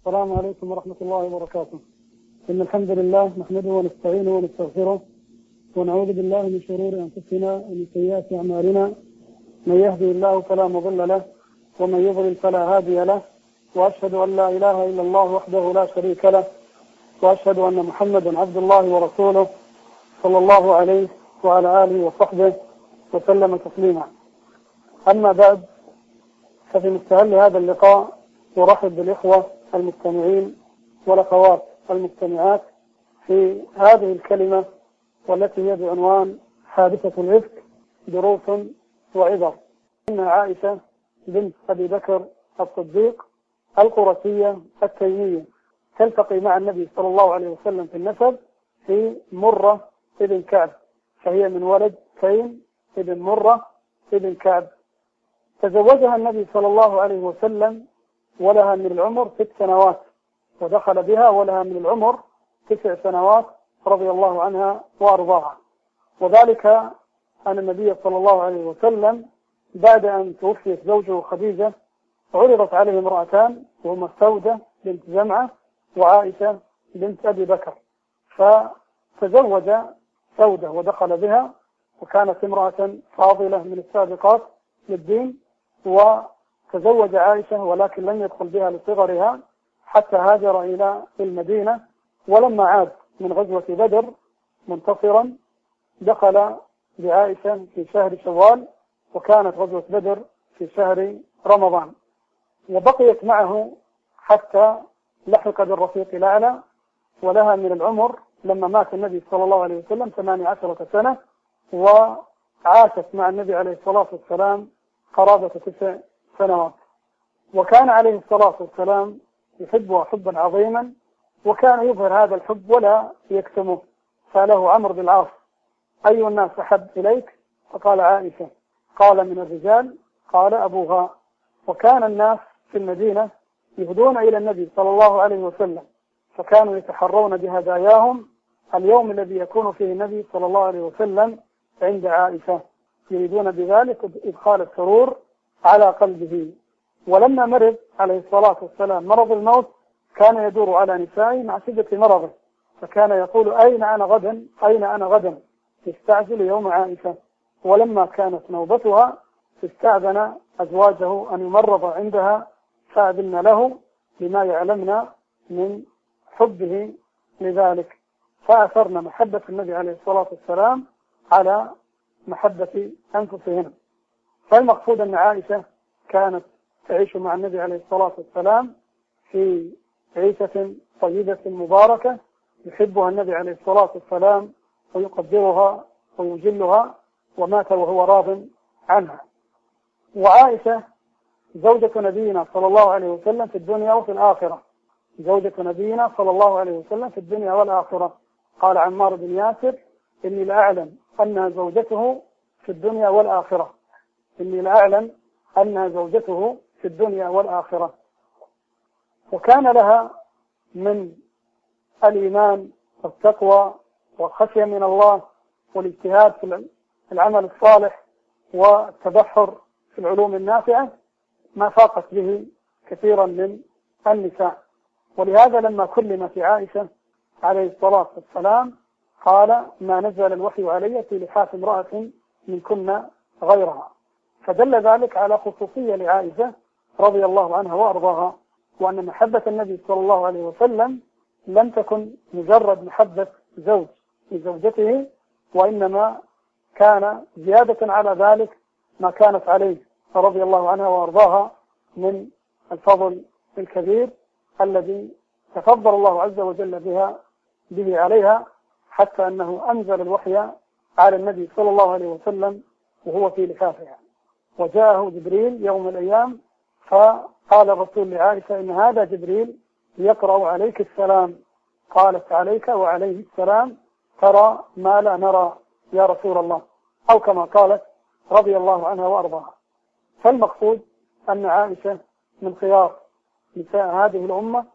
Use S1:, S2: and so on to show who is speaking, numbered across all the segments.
S1: السلام عليكم ورحمة الله وبركاته. إن الحمد لله نحمده ونستعينه ونستغفره ونعوذ بالله من شرور أنفسنا ومن سيئات أعمالنا، من يهدي الله فلا مضل له ومن يضلل فلا هادي له، وأشهد أن لا إله إلا الله وحده لا شريك له، وأشهد أن محمدا عبد الله ورسوله صلى الله عليه وعلى آله وصحبه وسلم تسليما. أما بعد، ففي مستهل هذا اللقاء أرحب بالإخوة المستمعين والأخوات المستمعات في هذه الكلمة والتي هي بعنوان حادثة الإفك دروس وعبر. إن عائشة بنت أبي بكر الصديق القرشية التيمية تلتقي مع النبي صلى الله عليه وسلم في النسب في مرة ابن كعب، فهي من ولد تيم ابن مرة ابن كعب. تزوجها النبي صلى الله عليه وسلم ولها من العمر 6 سنوات، ودخل بها ولها من العمر 9 سنوات رضي الله عنها وأرضاها. وذلك أن النبي صلى الله عليه وسلم بعد أن توفيت زوجه خديجة عرضت عليه امرأتان، وهما سودة بنت زمعة وعائشة بنت أبي بكر، فتزوج سودة ودخل بها، وكانت امرأة فاضلة من السابقات للدين، وتزوج عائشة ولكن لم يدخل بها لصغرها حتى هاجر إلى المدينة. ولما عاد من غزوة بدر منتصرا دخل بعائشة في شهر شوال، وكانت غزوة بدر في شهر رمضان، وبقيت معه حتى لحق بالرفيق الأعلى، ولها من العمر لما مات النبي صلى الله عليه وسلم 18 سنة، وعاشت مع النبي عليه الصلاة والسلام قرابة 9 سنوات. وكان عليه الصلاة والسلام يحبها حبا عظيما، وكان يظهر هذا الحب ولا يكتمه. سأله عمرو بن العاص: أي الناس أحب إليك؟ فقال عائشة. قال: من الرجال؟ قال: أبوها. وكان الناس في المدينة يهدون إلى النبي صلى الله عليه وسلم، فكانوا يتحرون بهداياهم اليوم الذي يكون فيه النبي صلى الله عليه وسلم عند عائشة، يريدون بذلك إدخال السرور على قلبه. ولما مرض عليه الصلاة والسلام مرض الموت كان يدور على نسائه مع شدة مرضه، فكان يقول: أين أنا غدا؟ أين أنا غدا؟ يستعجل يوم عائشة. ولما كانت نوبتها استأذن أزواجه أن يمرض عندها، فأذن له بما يعلمنا من حبه لذلك، فأثرنا محبة النبي عليه الصلاة والسلام على محبة أنفسهم. فالمقصود أن عائشة كانت تعيش مع النبي عليه الصلاة والسلام في عيشة طيبة مباركة، يحبها النبي عليه الصلاة والسلام ويقدرها ويجلها، ومات وهو راض عنها. وعائشة زوجة نبينا صلى الله عليه وسلم في الدنيا وفي الآخرة، زوجة نبينا صلى الله عليه وسلم في الدنيا والآخرة. قال عمار بن ياسر: إني لأعلم أنها زوجته في الدنيا والآخرة، إني لأعلم أنها زوجته في الدنيا والآخرة. وكان لها من الإيمان والتقوى والخشية من الله والاجتهاد في العمل الصالح والتبحر في العلوم النافعة ما فاقت به كثيرا من النساء. ولهذا لما كلمت عائشة عليه الصلاة والسلام قال: ما نزل الوحي علي في لحاف امرأة من كنا غيرها. فدل ذلك على خصوصية لعائشة رضي الله عنها وأرضاها، وأن محبة النبي صلى الله عليه وسلم لم تكن مجرد محبة زوج لزوجته، وإنما كان زيادة على ذلك ما كانت عليه رضي الله عنها وأرضاها من الفضل الكبير الذي تفضل الله عز وجل به عليها، حتى أنه أنزل الوحي على النبي صلى الله عليه وسلم وهو في لحافها. وجاءه جبريل يوم من الأيام فقال الرسول لعائشة: إن هذا جبريل يقرأ عليك السلام. قالت: عليك وعليه السلام، ترى ما لا نرى يا رسول الله، أو كما قالت رضي الله عنها وأرضاها. فالمقصود أن عائشة من خيار نساء هذه الأمة،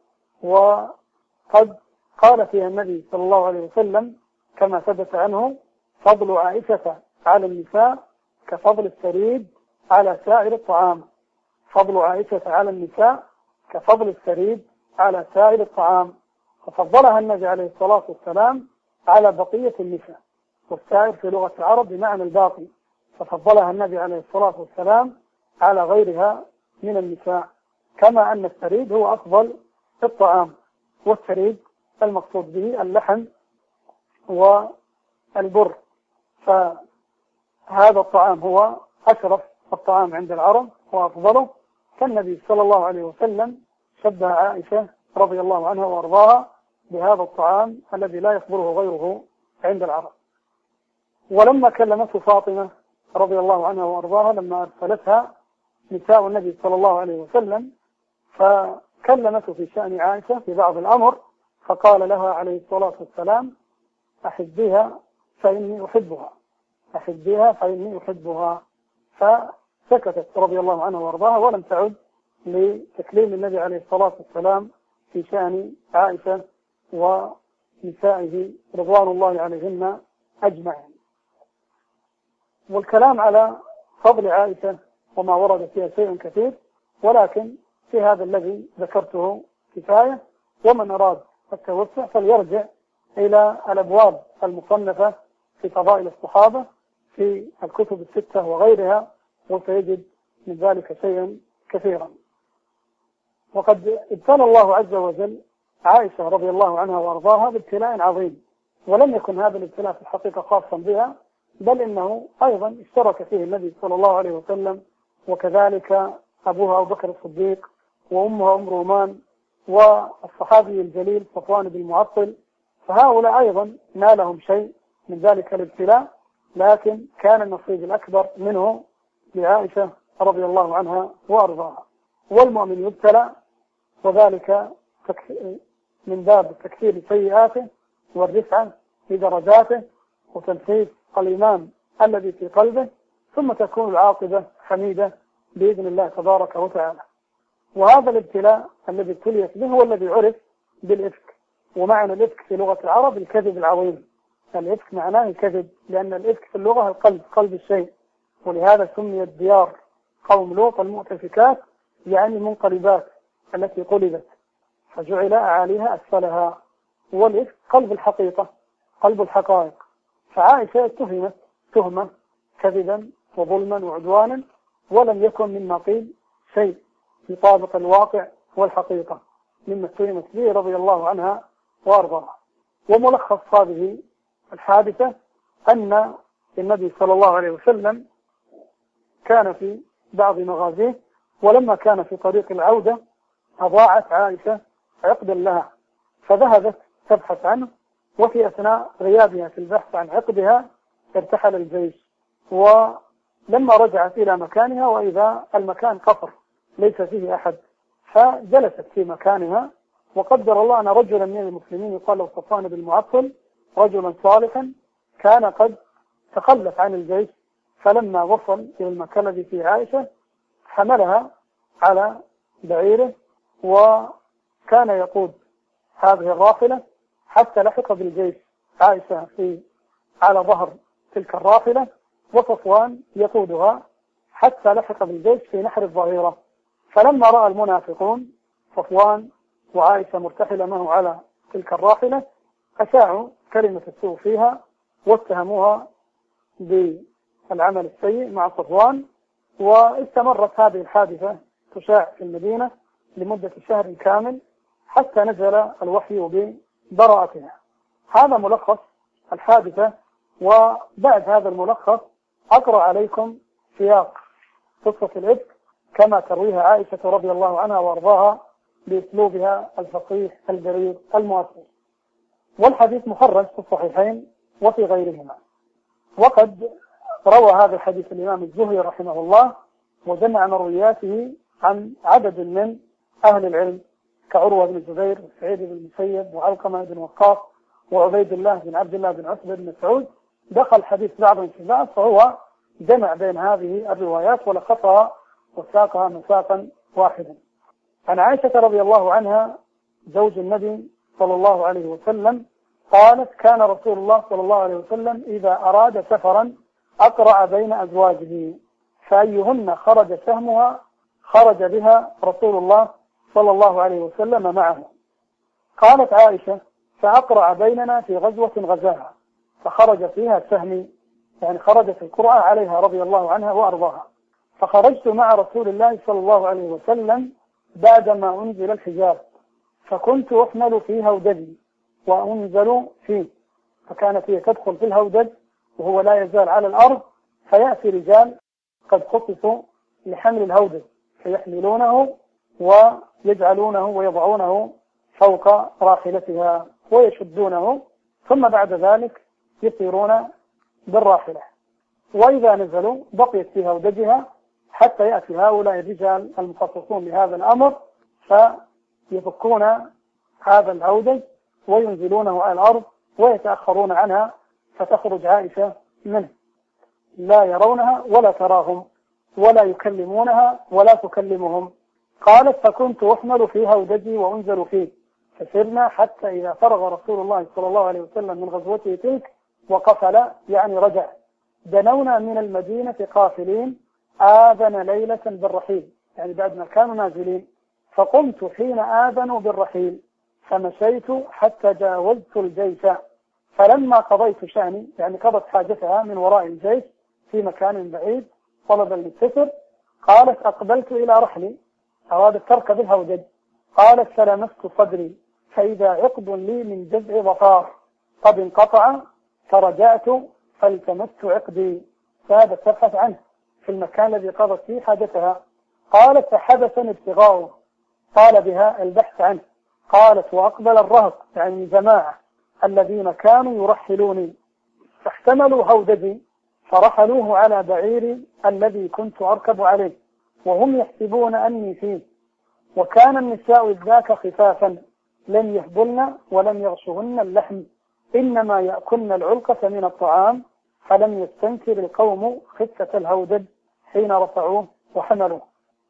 S1: وقد قال فيها النبي صلى الله عليه وسلم كما ثبت عنه: فضل عائشة على النساء كفضل الثريد على سائر الطعام. فضل عائشة على النساء كفضل الثريد على سائر الطعام، ففضلها النبي عليه الصلاة والسلام على بقية النساء. والسائر في لغة العرب بمعنى الباقي، ففضلها النبي عليه الصلاة والسلام على غيرها من النساء، كما أن الثريد هو أفضل الطعام. والثريد المقصود به اللحم والبر، فهذا الطعام هو أشرف الطعام عند العرب وأفضله. فالنبي صلى الله عليه وسلم شبه عائشة رضي الله عنها وأرضاها بهذا الطعام الذي لا يقبله غيره عند العرب. ولما كلمته فاطمة رضي الله عنها وأرضاها لما أرسلتها نساء النبي صلى الله عليه وسلم، فكلمته في شأن عائشة في بعض الأمر، فقال لها عليه الصلاة والسلام: أحبيها فإني أحبها، أحبيها فإني أحبها. فسكتت رضي الله عنها وأرضاها ولم تعد لتكليم النبي عليه الصلاة والسلام في شأن عائشة ونسائه رضوان الله عليهن أجمعين. والكلام على فضل عائشة وما ورد فيها شيء كثير، ولكن في هذا الذي ذكرته كفاية. ومن أراد التوسع فليرجع إلى الأبواب المصنفة في فضائل الصحابة في الكتب الستة وغيرها، وسيجد من ذلك شيئا كثيرا. وقد ابتلى الله عز وجل عائشة رضي الله عنها وأرضاها بابتلاء عظيم، ولم يكن هذا الابتلاء في الحقيقة خاصا بها، بل إنه أيضا اشترك فيه النبي صلى الله عليه وسلم، وكذلك أبوها أبو بكر الصديق، وأمها أم رومان، والصحابي الجليل صفوان بن المعطل، فهؤلاء أيضا نالهم شيء من ذلك الابتلاء، لكن كان النصيب الأكبر منه لعائشة رضي الله عنها وأرضاها. والمؤمن يبتلى، وذلك من باب تكفير سيئاته والرفعة في درجاته وتنفيذ الإيمان الذي في قلبه، ثم تكون العاقبة حميدة بإذن الله تبارك وتعالى. وهذا الابتلاء الذي ابتليت به هو الذي عرف بالإفك. ومعنى الإفك في لغة العرب الكذب العظيم. الإفك معناه الكذب، لأن الإفك في اللغة القلب، قلب الشيء، ولهذا سميت ديار قوم لوط المؤتفكات، يعني المنقلبات التي قلبت، فجعل أعاليها أسفلها. والإفك قلب الحقيقة، قلب الحقائق. فعائشة اتهمت تهمة كذبا وظلما وعدوانا، ولم يكن مما قيل شيء يطابق الواقع والحقيقة مما اتهمت به رضي الله عنها وأرضاها. وملخص هذه الحادثة أن النبي صلى الله عليه وسلم كان في بعض مغازيه، ولما كان في طريق العودة أضاعت عائشة عقدا لها، فذهبت تبحث عنه، وفي أثناء غيابها في البحث عن عقدها ارتحل الجيش. ولما رجعت إلى مكانها وإذا المكان قفر ليس فيه أحد، فجلست في مكانها. وقدر الله أن رجلا من المسلمين يقال له صفوان بن المعطل، رجلا صالحا كان قد تخلف عن الجيش، فلما وصل إلى المكان الذي فيه عائشة حملها على بعيره، وكان يقود هذه الراحلة حتى لحق بالجيش. عائشة على ظهر تلك الراحلة، وصفوان يقودها حتى لحق بالجيش في نحر الظهيرة. فلما رأى المنافقون صفوان وعائشة مرتحلة معه على تلك الراحلة، أشاعوا كلمة السوء فيها واتهموها بالعمل السيء مع صفوان. واستمرت هذه الحادثة تشاع في المدينة لمدة شهر كامل حتى نزل الوحي ببراءتها. هذا ملخص الحادثة. وبعد هذا الملخص أقرأ عليكم سياق قصة الإفك كما ترويها عائشة رضي الله عنها وأرضاها بأسلوبها الفصيح البليغ المؤثر. والحديث مخرج في الصحيحين وفي غيرهما. وقد روى هذا الحديث الإمام الزهري رحمه الله، وجمع مروياته عن عدد من أهل العلم كعروة بن الزبير وسعيد بن المسيب وعلقمة بن وقاص وعبيد الله بن عبد الله بن عتبة بن مسعود. دخل الحديث بعض في بعض، فهو جمع بين هذه الروايات ولخصها وساقها مساقا واحدا. عن عائشة رضي الله عنها زوج النبي صلى الله عليه وسلم قالت: كان رسول الله صلى الله عليه وسلم إذا أراد سفرا أقرع بين أزواجه، فأيهن خرج سهمها خرج بها رسول الله صلى الله عليه وسلم معه. قالت عائشة: فأقرع بيننا في غزوة غزاها فخرج فيها سهمي، يعني خرجت القرعة عليها رضي الله عنها وأرضاها، فخرجت مع رسول الله صلى الله عليه وسلم بعدما أنزل الحجاب، فكنت أحمل في هودجي وأنزل فيه، فكانت هي تدخل في الهودج وهو لا يزال على الأرض، فيأتي رجال قد خصصوا لحمل الهودج فيحملونه ويجعلونه ويضعونه فوق راحلتها ويشدونه، ثم بعد ذلك يسيرون بالراحلة، وإذا نزلوا بقيت في هودجها حتى يأتي هؤلاء الرجال المخصصون لهذا الأمر فيفكون هذا الهودج وينزلونه على الأرض ويتأخرون عنها، فتخرج عائشة منه لا يرونها ولا تراهم ولا يكلمونها ولا تكلمهم. قالت: فكنت أحمل في هودجي وأنزل فيه، فسرنا حتى إذا فرغ رسول الله صلى الله عليه وسلم من غزوته تلك وقفل، يعني رجع، دنونا من المدينة قافلين، آذن ليلة بالرحيل، يعني بعد ما كانوا نازلين، فقمت حين آذنوا بالرحيل فمشيت حتى جاوزت الجيش، فلما قضيت شأني، يعني قضت حاجتها من وراء الجيش في مكان بعيد طلبا للستر، قالت: أقبلت إلى رحلي، أرادت تركب الهودج، قالت: فلمست صدري فإذا عقد لي من جذع ظفار قد انقطع، فرجعت فالتمست عقدي، فهذا تبحث عنه في المكان الذي قضت فيه حاجتها. قالت: فحدثني ابتغاؤه، قال بها البحث عنه. قالت: وأقبل الرهط، يعني جماعة الذين كانوا يرحلوني، فاحتملوا هودجي فرحلوه على بعيري الذي كنت أركب عليه، وهم يحسبون أني فيه، وكان النساء ذاك خفافا لم يهبلن ولم يغشهن اللحم، إنما يأكلن العلقة من الطعام، فلم يستنكر القوم خفة الهودج حين رفعوه وحملوه،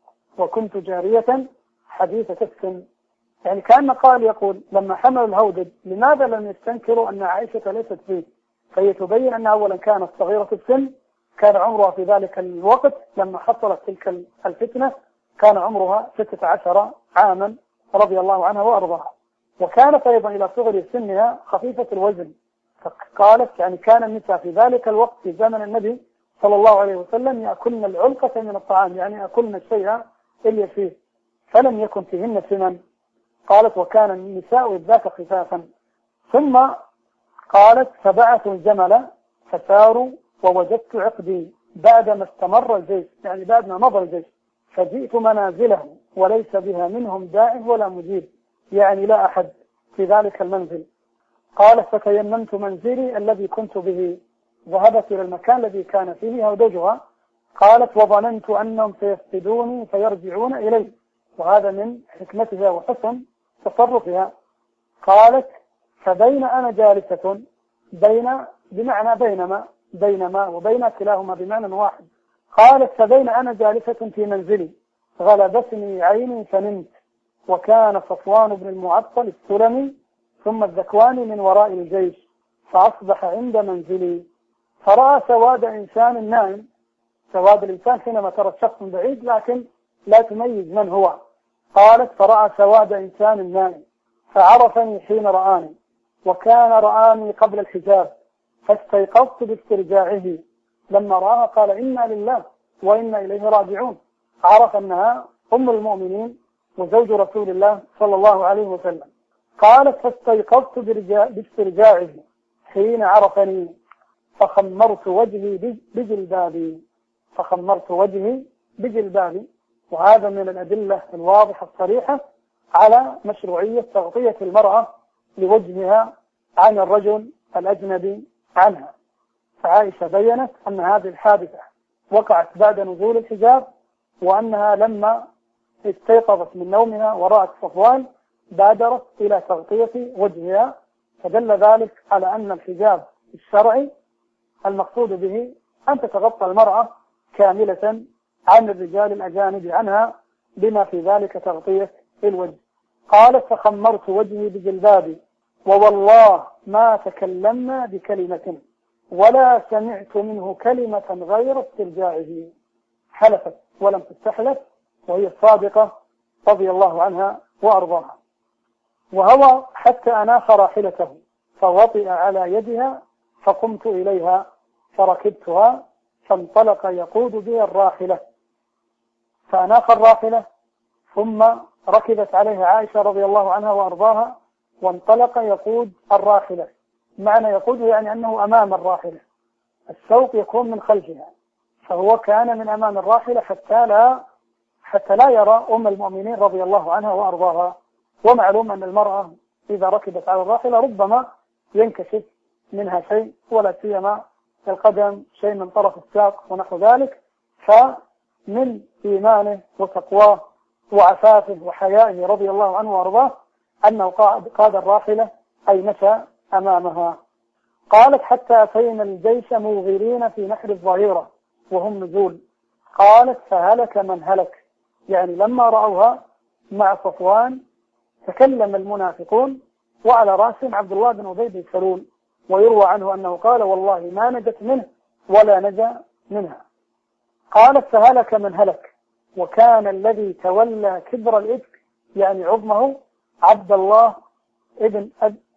S1: وكنت جارية حديثة السن. يعني كان قال يقول: لما حملوا الهودج لماذا لم يستنكروا أن عائشة ليست فيه؟ فهي تبين أن أولا كانت صغيرة السن، كان عمرها في ذلك الوقت لما حصلت تلك الفتنة كان عمرها 16 عاما رضي الله عنها وأرضاها، وكانت أيضا إلى صغر سنها خفيفة الوزن. فقالت: يعني كان النساء في ذلك الوقت في زمن النبي صلى الله عليه وسلم يأكلن العلقة من الطعام، يعني يأكلن الشيء اللي فيه، فلم يكن فيهن سمن. قالت: وكان النساء ذاك خفافا. ثم قالت: فبعثوا الجمل فساروا ووجدت عقدي بعدما استمر الجيش، يعني بعد ما مضى الجيش، فجئت منازله وليس بها منهم داع ولا مجيب، يعني لا أحد في ذلك المنزل. قالت: فتيممت منزلي الذي كنت به، ذهبت إلى المكان الذي كان فيه هودجها. قالت: وظننت أنهم سيفقدوني فيرجعون إلي، وهذا من حكمتها وحسن تصرفها. قالت: فبين أنا جالسة، بمعنى بينما وبين كلاهما بمعنى واحد. قالت: فبين أنا جالسة في منزلي غلبتني عيني فنمت، وكان صفوان بن المعطل السلمي ثم الذكواني من وراء الجيش، فأصبح عند منزلي فرأى سواد إنسان نائم. سواد الإنسان حينما ترى شخص بعيد لكن لا تميز من هو. قالت: فرأى سواد إنسان نائم فعرفني حين رآني، وكان رآني قبل الحجاب، فاستيقظت باسترجاعه، لما رآها قال: إنا لله وإنا إليه راجعون. عرف أنها أم المؤمنين وزوج رسول الله صلى الله عليه وسلم. قالت: فاستيقظت باسترجاعه حين عرفني، فخمرت وجهي بجلبابي. وهذا من الأدلة الواضحة الصريحة على مشروعية تغطية المرأة لوجهها عن الرجل الأجنبي عنها. فعائشة بيّنت أن هذه الحادثة وقعت بعد نزول الحجاب، وأنها لما استيقظت من نومها ورأت صفوان بادرت إلى تغطية وجهها، فدل ذلك على أن الحجاب الشرعي المقصود به أن تتغطى المرأة كاملة عن الرجال الأجانب عنها، بما في ذلك تغطية الوجه. قالت: فخمرت وجهي بجلبابي، ووالله ما تكلمنا بكلمة ولا سمعت منه كلمة غير استرجاعه. حلفت ولم تستحلف، وهي الصادقة رضي الله عنها وأرضاها، وهوى حتى أناخ راحلته فوطئ على يدها فقمت إليها فركبتها فانطلق يقود بي الراحلة، فأناخ الراحلة ثم ركبت عليها عائشة رضي الله عنها وأرضاها وانطلق يقود الراحلة. معنى يقود يعني أنه أمام الراحلة، السوق يكون من خلفها، فهو كان من أمام الراحلة حتى لا يرى أم المؤمنين رضي الله عنها وأرضاها. ومعلوم أن المرأة إذا ركبت على الراحلة ربما ينكشف منها شيء، ولا سيما القدم شيء من طرف الساق ونحو ذلك. فمن إيمانه وتقواه وعفافه وحيائه رضي الله عنه وأرضاه أنه قاد الراحلة أي مشى أمامها. قالت حتى أتينا الجيش موغرين في نحر الظهيرة وهم نزول. قالت فهلك من هلك، يعني لما رأوها مع صفوان تكلم المنافقون وعلى رأسهم عبد الله بن أبي بن سلول، ويروى عنه أنه قال والله ما نجت منه ولا نجا منها. قالت فهلك من هلك، وكان الذي تولى كبر الإفك يعني عظمه عبد الله بن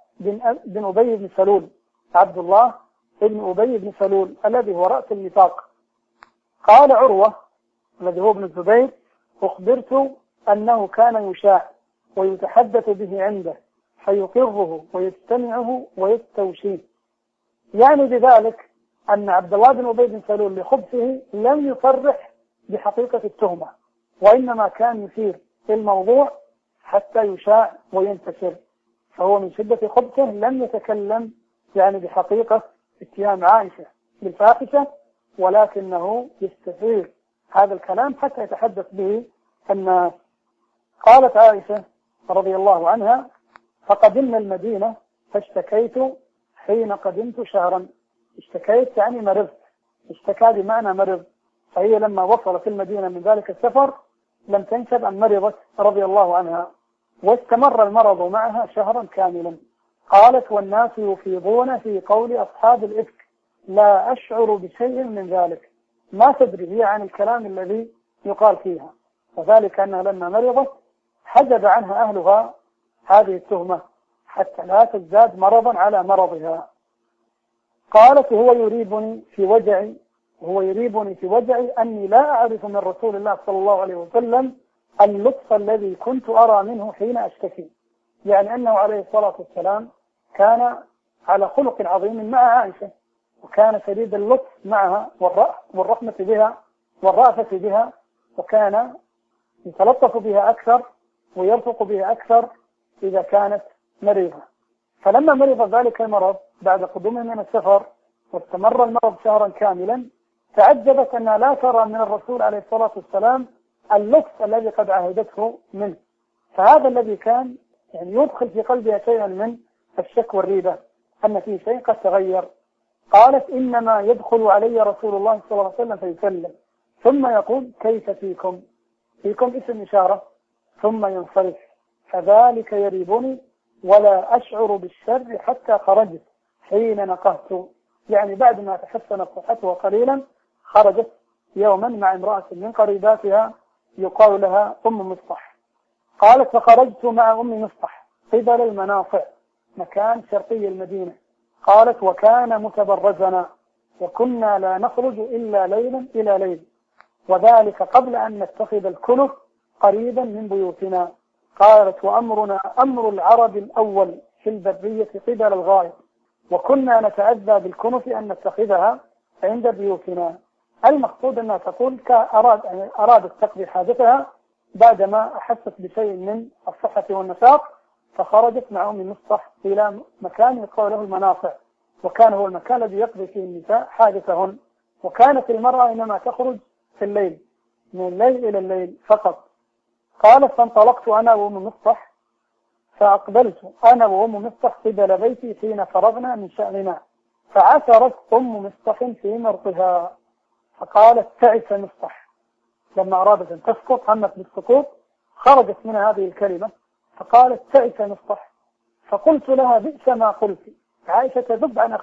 S1: أبي بن سلول، عبد الله بن أبي بن سلول الذي هو رأس النفاق. قال عروة الذي هو ابن الزبير أخبرت أنه كان يشاع ويتحدث به عنده فيقره ويستمعه ويستوشيه، يعني بذلك أن عبد الله بن أبي بن سلول لخبثه لم يصرح بحقيقة التهمة، وإنما كان يثير الموضوع حتى يشاع وينتشر، فهو من شدة خبثه لم يتكلم يعني بحقيقة اتهام عائشة بالفاحشة، ولكنه يستثير هذا الكلام حتى يتحدث به الناس. قالت عائشة رضي الله عنها فقدمنا المدينة فاشتكيت حين قدمت شهرا. اشتكيت يعني مرضت، اشتكى بمعنى مرض، فهي لما وصلت المدينة من ذلك السفر لم تنشب أن مرضت رضي الله عنها، واستمر المرض معها شهرا كاملا. قالت والناس يفيضون في قول أصحاب الإفك لا أشعر بشيء من ذلك، ما تدري هي عن الكلام الذي يقال فيها، وذلك أنها لما مرضت حجب عنها أهلها هذه التهمة حتى لا تزداد مرضا على مرضها. قالت وهو يريبني في وجعي أني لا أعرف من رسول الله صلى الله عليه وسلم اللطف الذي كنت أرى منه حين أشتكي، يعني أنه عليه الصلاة والسلام كان على خلق عظيم مع عائشة، وكان شديد اللطف معها والرحمة بها والرأفة بها، وكان يتلطف بها أكثر ويرفق بها أكثر إذا كانت مريضة. فلما مرض ذلك المرض بعد قدومه من السفر واستمر المرض شهرا كاملا تعجبت أنها لا ترى من الرسول عليه الصلاة والسلام اللطف الذي قد عهدته منه، فهذا الذي كان يعني يدخل في قلبها شيئا من الشك والريبة أن فيه شيء قد تغير. قالت إنما يدخل علي رسول الله صلى الله عليه وسلم فيسلم ثم يقول كيف فيكم اسم إشارة ثم ينصرف، فذلك يريبني ولا أشعر بالشر حتى خرجت حين نقهت، يعني بعد ما تحسنت صحتها قليلا خرجت يوما مع امرأة من قريباتها يقال لها أم مصطح. قالت فخرجت مع أم مصطح قبل المناصع مكان شرقي المدينة. قالت وكان متبرزنا وكنا لا نخرج إلا ليلا إلى ليل، وذلك قبل أن نتخذ الكنف قريبا من بيوتنا. قالت وأمرنا أمر العرب الأول في البرية قبل الغائط، وكنا نتأذى بالكنف أن نتخذها عند بيوتنا. المقصود أنها تقول أرادت تقضي حاجتها بعدما أحست بشيء من الصحة والنشاط، فخرجت مع أم مصطح إلى مكان يقال له المناصع، وكان هو المكان الذي يقضي فيه النساء حاجتهن. وكانت المرأة إنما تخرج في الليل من الليل إلى الليل فقط. قالت فانطلقت أنا وأم مصطح فأقبلت أنا وأم مصطح قبل بيتي حين فرغنا من شأننا، فعثرت أم مصطح في مرقها فقالت تعس مصطح، لما أرادت أن تسقط همت بالسقوط خرجت من هذه الكلمة فقالت تعس مصطح. فقلت لها بئس ما قلت، عائشة تذب عن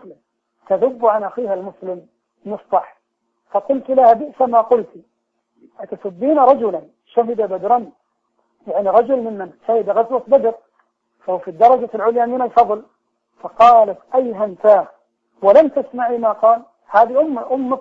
S1: أخيها المسلم مصطح، فقلت لها بئس ما قلت أتسبين رجلا شهد بدرا يعني رجل ممن شهد غزوة بدر، فهو في الدرجة العليا من الفضل. فقالت أيها انتاه ولم تسمعي ما قال. هذه أم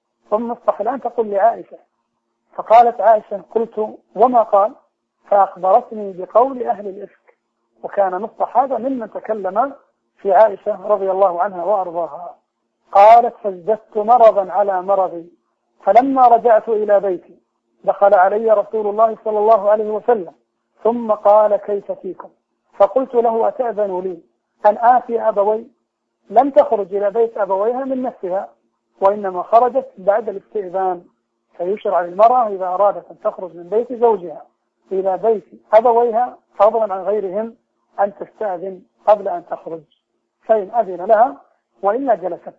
S1: مصطح الآن تقول لعائشة. فقالت عائشة قلت وما قال؟ فأخبرتني بقول أهل الإفك. وكان مصطح هذا ممن تكلم في عائشة رضي الله عنها وأرضاها. قالت فازددت مرضا على مرضي، فلما رجعت إلى بيتي دخل علي رسول الله صلى الله عليه وسلم ثم قال كيف فيكم؟ فقلت له أتأذن لي أن آتي أبوي؟ لم تخرج إلى بيت أبويها من نفسها، وإنما خرجت بعد الاستئذان. فيشرع للمرأة إذا أرادت أن تخرج من بيت زوجها إلى بيت أبويها فضلا عن غيرهم أن تستأذن قبل أن تخرج، فإن أذن لها وإلا جلست.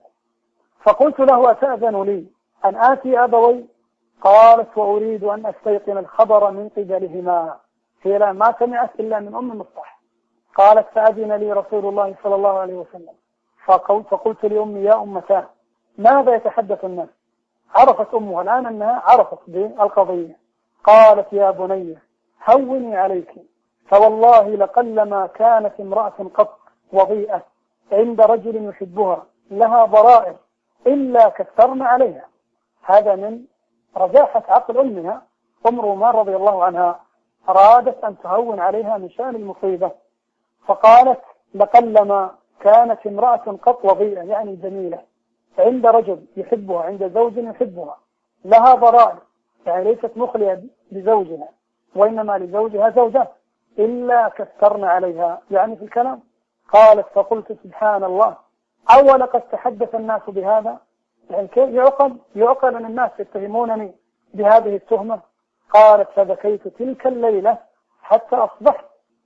S1: فقلت له أتأذن لي أن آتي أبوي؟ قالت وأريد أن أستيقن الخبر من قبلهما. هي لا ما سمعت إلا من أم مصطح. قالت فأذن لي رسول الله صلى الله عليه وسلم. فقلت لأمي يا أمتاه ماذا يتحدث الناس؟ عرفت أمها الآن أنها عرفت بالقضية. قالت يا بني هوني عليك، فوالله لقلما كانت امرأة قط وضيئة عند رجل يحبها لها ضرائر إلا كثرن عليها. هذا من رجاحة عقل أمها. أم رومان رضي الله عنها أرادت أن تهون عليها من شأن المصيبة، فقالت لقلما كانت امرأة قط وضيئة يعني جميلة عند رجل يحبها، عند زوج يحبها، لها ضرائر يعني ليست مخلية لزوجها وإنما لزوجها زوجات، إلا كثرن عليها يعني في الكلام. قالت فقلت سبحان الله أول قد تحدث الناس بهذا؟ يعني كيف يعقل أن الناس يتهمونني بهذه التهمة؟ قالت فبكيت تلك الليلة حتى أصبحت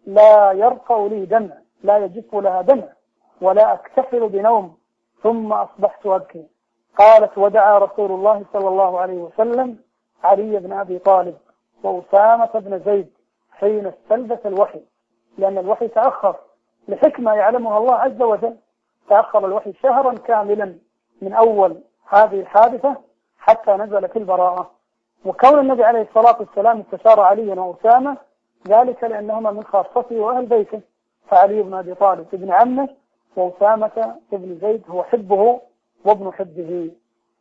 S1: لا يرقى لي دمع، لا يجف لها دمع ولا أكتحل بنوم، ثم أصبحت أبكي. قالت ودعا رسول الله صلى الله عليه وسلم علي بن أبي طالب وأسامة بن زيد حين استلبث الوحي، لأن الوحي تأخر لحكمة يعلمها الله عز وجل. تأخر الوحي شهرا كاملا من أول هذه الحادثة حتى نزلت البراءة. وكون النبي عليه الصلاة والسلام استشار علي وأسامة ذلك لأنهما من خاصته وأهل بيته، فعلي بن أبي طالب ابن عمه وأسامة ابن زيد هو حبه وابن حبه.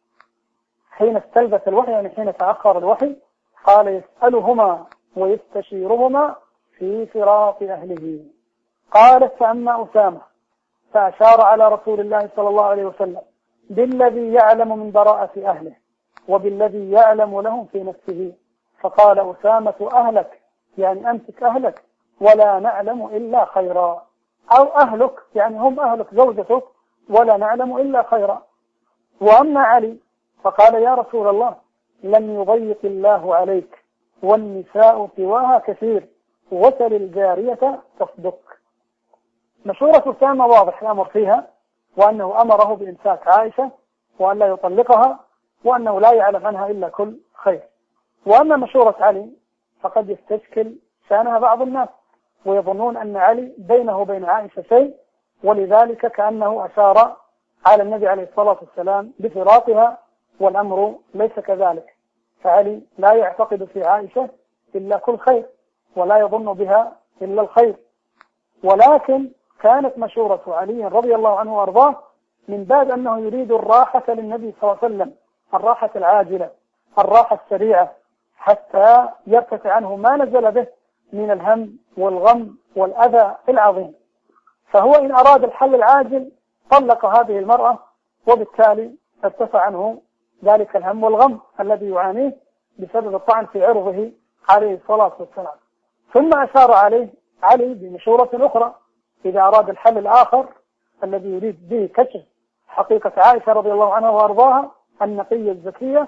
S1: حين استلبث الوحي يعني حين تأخر الوحي قال يسألهما ويستشيرهما في فراق أهله. قالت فأما أسامة فأشار على رسول الله صلى الله عليه وسلم بالذي يعلم من براءة أهله وبالذي يعلم لهم في نفسه، فقال أسامة أهلك يعني أمسك أهلك ولا نعلم إلا خيرا، أو أهلك يعني هم أهلك زوجتك ولا نعلم إلا خيرا. وأما علي فقال يا رسول الله لم يضيق الله عليك والنساء سواها كثير وسل الجارية تصدق. مشورة أسامة واضح الأمر فيها، وأنه أمره بإمساك عائشة وأن لا يطلقها وأنه لا يعلم عنها إلا كل خير. وأما مشورة علي فقد يستشكل شأنها بعض الناس ويظنون أن علي بينه وبين عائشة شيء، ولذلك كأنه أشار على النبي عليه الصلاة والسلام بفراقها، والأمر ليس كذلك. فعلي لا يعتقد في عائشة إلا كل خير ولا يظن بها إلا الخير، ولكن كانت مشورة علي رضي الله عنه وأرضاه من باب أنه يريد الراحة للنبي صلى الله عليه وسلم، الراحة العاجلة الراحة السريعة حتى يرتفع عنه ما نزل به من الهم والغم والأذى العظيم. فهو إن أراد الحل العاجل طلق هذه المرأة، وبالتالي ارتفع عنه ذلك الهم والغم الذي يعانيه بسبب الطعن في عرضه عليه الصلاة والسلام. ثم أشار علي بمشورة أخرى إذا أراد الحل الآخر الذي يريد به كشف حقيقة عائشة رضي الله عنها وأرضاها النقية الزكية،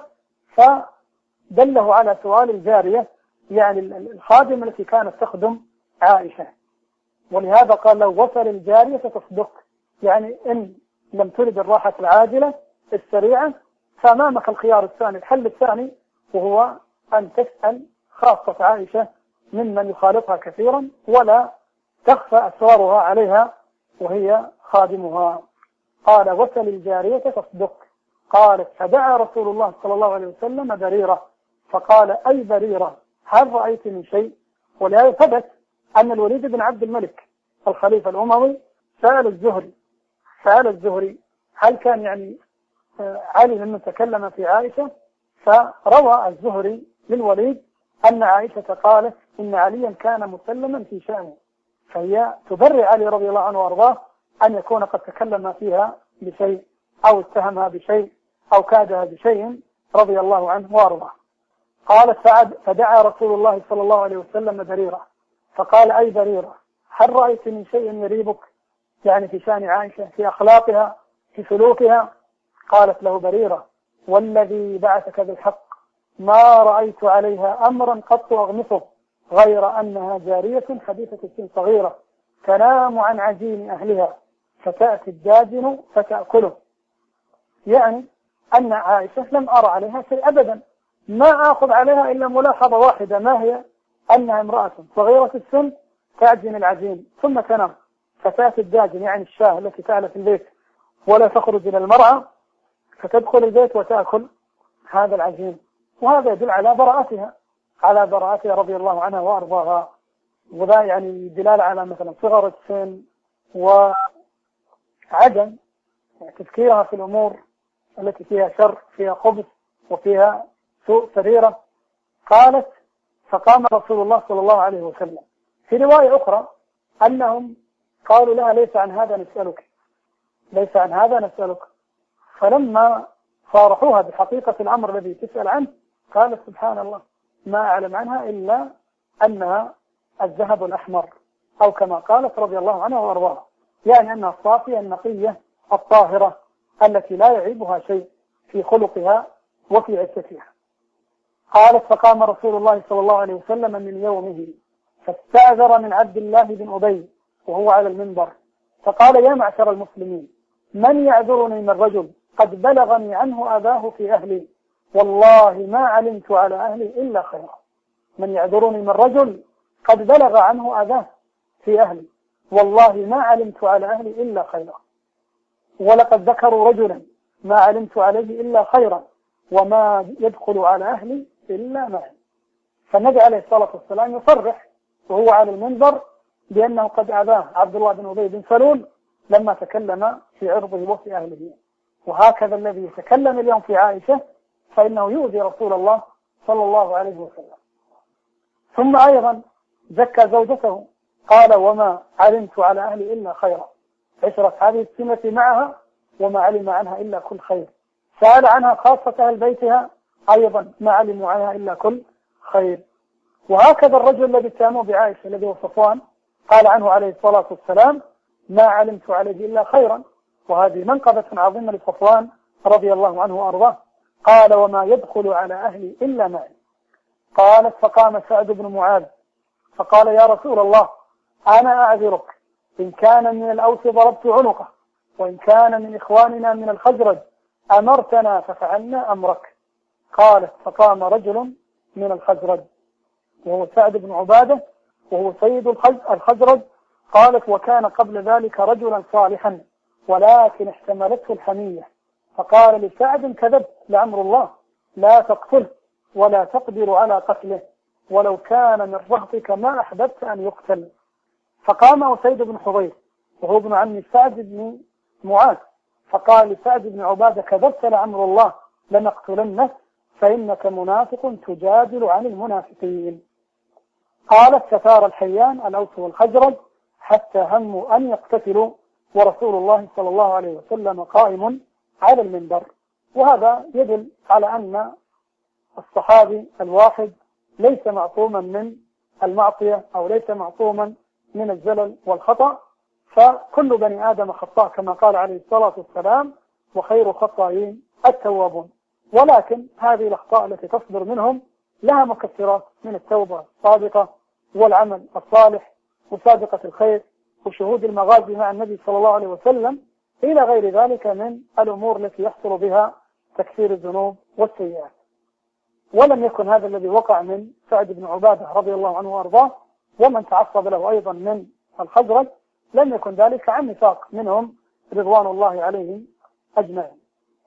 S1: فدله على سؤال الجارية يعني الخادمة التي كانت تخدم عائشة. ولهذا قال لو وصل الجارية تصدق، يعني إن لم ترد الراحة العاجلة السريعة فأمامك الخيار الثاني الحل الثاني، وهو أن تسأل خاصة عائشة ممن يخالطها كثيرا ولا تخفى أسرارها عليها وهي خادمها. قال وصل الجارية تصدق. قالت فدعا رسول الله صلى الله عليه وسلم بريرة فقال أي بريرة هل رأيت من شيء؟ ولهذا ثبت أن الوليد بن عبد الملك الخليفة الأموي سأل الزهري هل كان يعني علي ممن تكلم في عائشة؟ فروى الزهري للوليد أن عائشة قالت إن عليا كان مسلما في شأنه، فهي تبرئ علي رضي الله عنه وأرضاه أن يكون قد تكلم فيها بشيء أو اتهمها بشيء أو كادها بشيء رضي الله عنه وأرضاه. قالت فدعا رسول الله صلى الله عليه وسلم بريرة فقال أي بريرة هل رأيت من شيء يريبك يعني في شأن عائشة في أخلاقها في سلوكها؟ قالت له بريرة والذي بعثك بالحق ما رأيت عليها أمرا قط أغمصه غير أنها جارية حديثة السن صغيرة تنام عن عجين أهلها فتأتي الداجن فتأكله. يعني أن عائشة لم أرى عليها شيء أبدا، ما أخذ عليها إلا ملاحظة واحدة، ما هي؟ أنها امرأة صغيرة السن تعجن العجين ثم تنام فتأتي الداجن يعني الشاة التي تعلى في البيت ولا تخرج إلى المرعى فتدخل البيت وتأكل هذا العجين. وهذا يدل على براءتها رضي الله عنها وأرضاها. وذا يعني دلالة على مثلا صغر السن وعدم تفكيرها في الأمور التي فيها شر فيها خبث وفيها سوء سريرة. قالت فقام رسول الله صلى الله عليه وسلم. في رواية أخرى أنهم قالوا لها ليس عن هذا نسألك، فلما صارحوها بحقيقة الأمر الذي تسأل عنه قالت سبحان الله ما أعلم عنها إلا أنها الذهب الأحمر أو كما قالت رضي الله عنها وأرضاها، يعني أنها الصافية النقية الطاهرة التي لا يعيبها شيء في خلقها وفي عفتها. قالت فقام رسول الله صلى الله عليه وسلم من يومه فاستأذر من عبد الله بن أبي وهو على المنبر فقال يا معشر المسلمين من يعذرني من رجل قد بلغني عنه أباه في أهلي والله ما علمت على أهلي إلا خيرا. من يعذرني من رجل قد بلغ عنه أباه في أهلي والله ما علمت على أهلي إلا خيرا، ولقد ذكروا رجلا ما علمت عليه إلا خيرا وما يدخل على أهلي إلا معي. فالنبي عليه الصلاة والسلام يصرح وهو على المنبر بأنه قد أباه عبد الله بن أبي بن سلول لما تكلم في عرضه وفي أهله. وهكذا الذي يتكلم اليوم في عائشة فإنه يؤذي رسول الله صلى الله عليه وسلم. ثم أيضا زكى زوجته قال وما علمت على أهلي إلا خيرا، عشرت هذه السنة معها وما علم عنها إلا كل خير. سأل عنها خاصة أهل بيتها أيضا ما علموا عنها إلا كل خير. وهكذا الرجل الذي اتهمه بعائشة الذي هو صفوان قال عنه عليه الصلاة والسلام ما علمت عليه إلا خيرا، وهذه منقبة عظيمة لصفوان رضي الله عنه وأرضاه. قال وما يدخل على أهلي إلا معي. قالت فقام سعد بن معاذ فقال يا رسول الله أنا أعذرك، إن كان من الأوس ضربت عنقه وإن كان من إخواننا من الخزرج أمرتنا ففعلنا أمرك. قالت فقام رجل من الخزرج وهو سعد بن عبادة وهو سيد الخزرج. قالت وكان قبل ذلك رجلا صالحا ولكن احتملته الحمية فقال لسعد كذبت لأمر الله لا تقتله ولا تقدر على قتله ولو كان من رهطك ما أحببت أن يقتل. فقام أسيد بن حضير وهو ابن عم سعد بن معاذ فقال لسعد بن عبادة كذبت لأمر الله لنقتلنه فإنك منافق تجادل عن المنافقين. قالت فتار الحيان الأوس والخزرج حتى هموا أن يقتتلوا ورسول الله صلى الله عليه وسلم قائم على المنبر. وهذا يدل على أن الصحابي الواحد ليس معصوما من المعصية أو ليس معصوما من الزلل والخطأ، فكل بني آدم خطاء كما قال عليه الصلاة والسلام وخير الخطائين التوابون. ولكن هذه الأخطاء التي تصدر منهم لها مكثرات من التوبة الصادقة والعمل الصالح وسابقة الخير وشهود المغازي مع النبي صلى الله عليه وسلم إلى غير ذلك من الأمور التي يحصل بها تكفير الذنوب والسيئات. ولم يكن هذا الذي وقع من سعد بن عبادة رضي الله عنه وأرضاه ومن تعصب له أيضا من الخزرج لم يكن ذلك عن نفاق منهم رضوان الله عليهم أجمعين.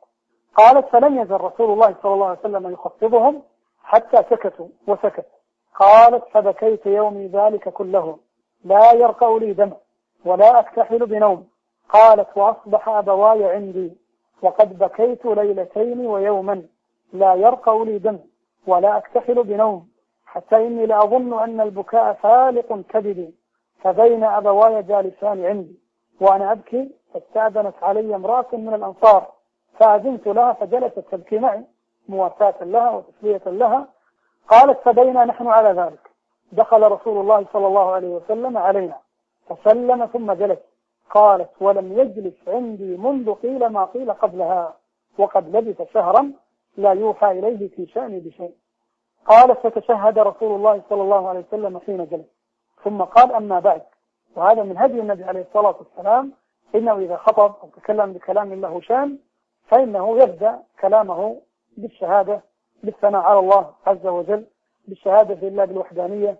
S1: قالت فلم يزل رسول الله صلى الله عليه وسلم يخفضهم حتى سكتوا وسكت. قالت فبكيت يومي ذلك كله لا يرقى لي دمع ولا أكتحل بنوم. قالت وأصبح أبواي عندي وقد بكيت ليلتين ويوما لا يرقى لي دمع ولا أكتحل بنوم، حتى إني لأظن أن البكاء فالق كبدي، فبين أبواي جالسان عندي وأنا أبكي فاستأذنت علي امرأة من الأنصار فأذنت لها فجلست تبكي معي مواساة لها وتسلية لها. قالت فبينا نحن على ذلك دخل رسول الله صلى الله عليه وسلم علينا فسلم ثم جلس. قالت ولم يجلس عندي منذ قيل ما قيل قبلها وقد لبث شهرا لا يوحى إليه في شأني بشيء. قالت فتشهد رسول الله صلى الله عليه وسلم حين جلس ثم قال أما بعد. وهذا من هدي النبي عليه الصلاة والسلام، إنه إذا خطب أو تكلم بكلام له شان فإنه يبدأ كلامه بالشهادة بالثناء على الله عز وجل، بالشهادة لله بالوحدانية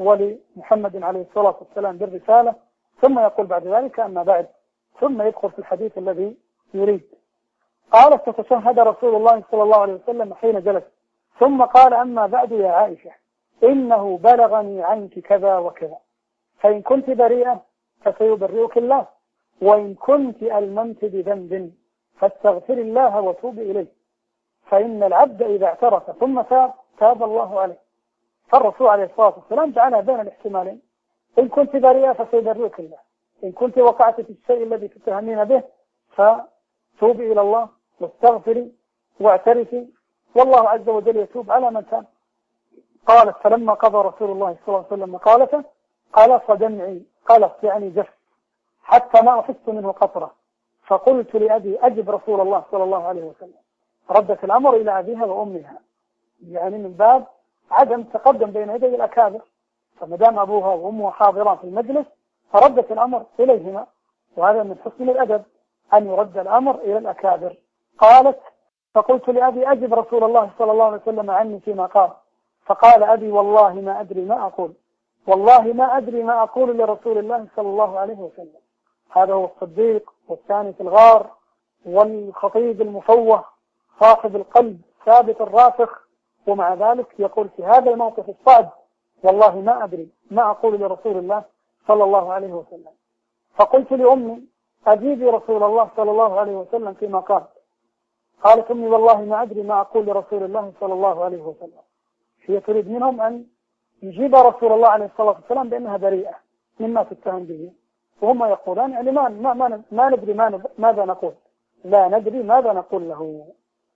S1: ولمحمد عليه الصلاة والسلام بالرسالة، ثم يقول بعد ذلك أما بعد، ثم يدخل في الحديث الذي يريد. قالت فتشهد رسول الله صلى الله عليه وسلم حين جلس ثم قال أما بعد يا عائشة إنه بلغني عنك كذا وكذا، فإن كنت بريئة فسيبرئك الله، وإن كنت ألممت بذنب فاستغفر الله وتوب إليه، فإن العبد إذا اعترف ثم تاب الله عليه. فالرسول عليه الصلاة والسلام جعلها بين الاحتمالين، إن كنت بريئة فسيبرئك الله، إن كنت وقعت في الشيء الذي تتهمين به فتوبي إلى الله واستغفري واعترفي، والله عز وجل يتوب على من تاب. قالت فلما قضى رسول الله صلى الله عليه وسلم مقالته قلص دمعي، قلص يعني جف، حتى ما أحس منه قطرة، فقلت لأبي أجب رسول الله صلى الله عليه وسلم. ردت الأمر إلى أبيها وأمها، يعني من باب عدم تقدم بين يدي الأكابر، فمدام أبوها وأمها حاضران في المجلس فردت الأمر إليهما، وهذا من حسن الأدب أن يرد الأمر إلى الأكابر. قالت فقلت لأبي أجب رسول الله صلى الله عليه وسلم عني فيما قال، فقال أبي والله ما أدري ما أقول، والله ما أدري ما أقول لرسول الله صلى الله عليه وسلم. هذا هو الصديق والثاني في الغار والخطيب المفوه صاحب القلب ثابت الراسخ، ومع ذلك يقول في هذا الموقف الصعب والله ما أدري ما أقول لرسول الله صلى الله عليه وسلم. فقلت لأمي أجيبي رسول الله صلى الله عليه وسلم فيما قال. قالت أمي والله ما أدري ما أقول لرسول الله صلى الله عليه وسلم. هي تريد منهم أن يجيب رسول الله عليه الصلاة والسلام بأنها بريئة مما تتهم به، وهم يقولان يعني ما ندري ماذا نقول، لا ندري ماذا نقول له.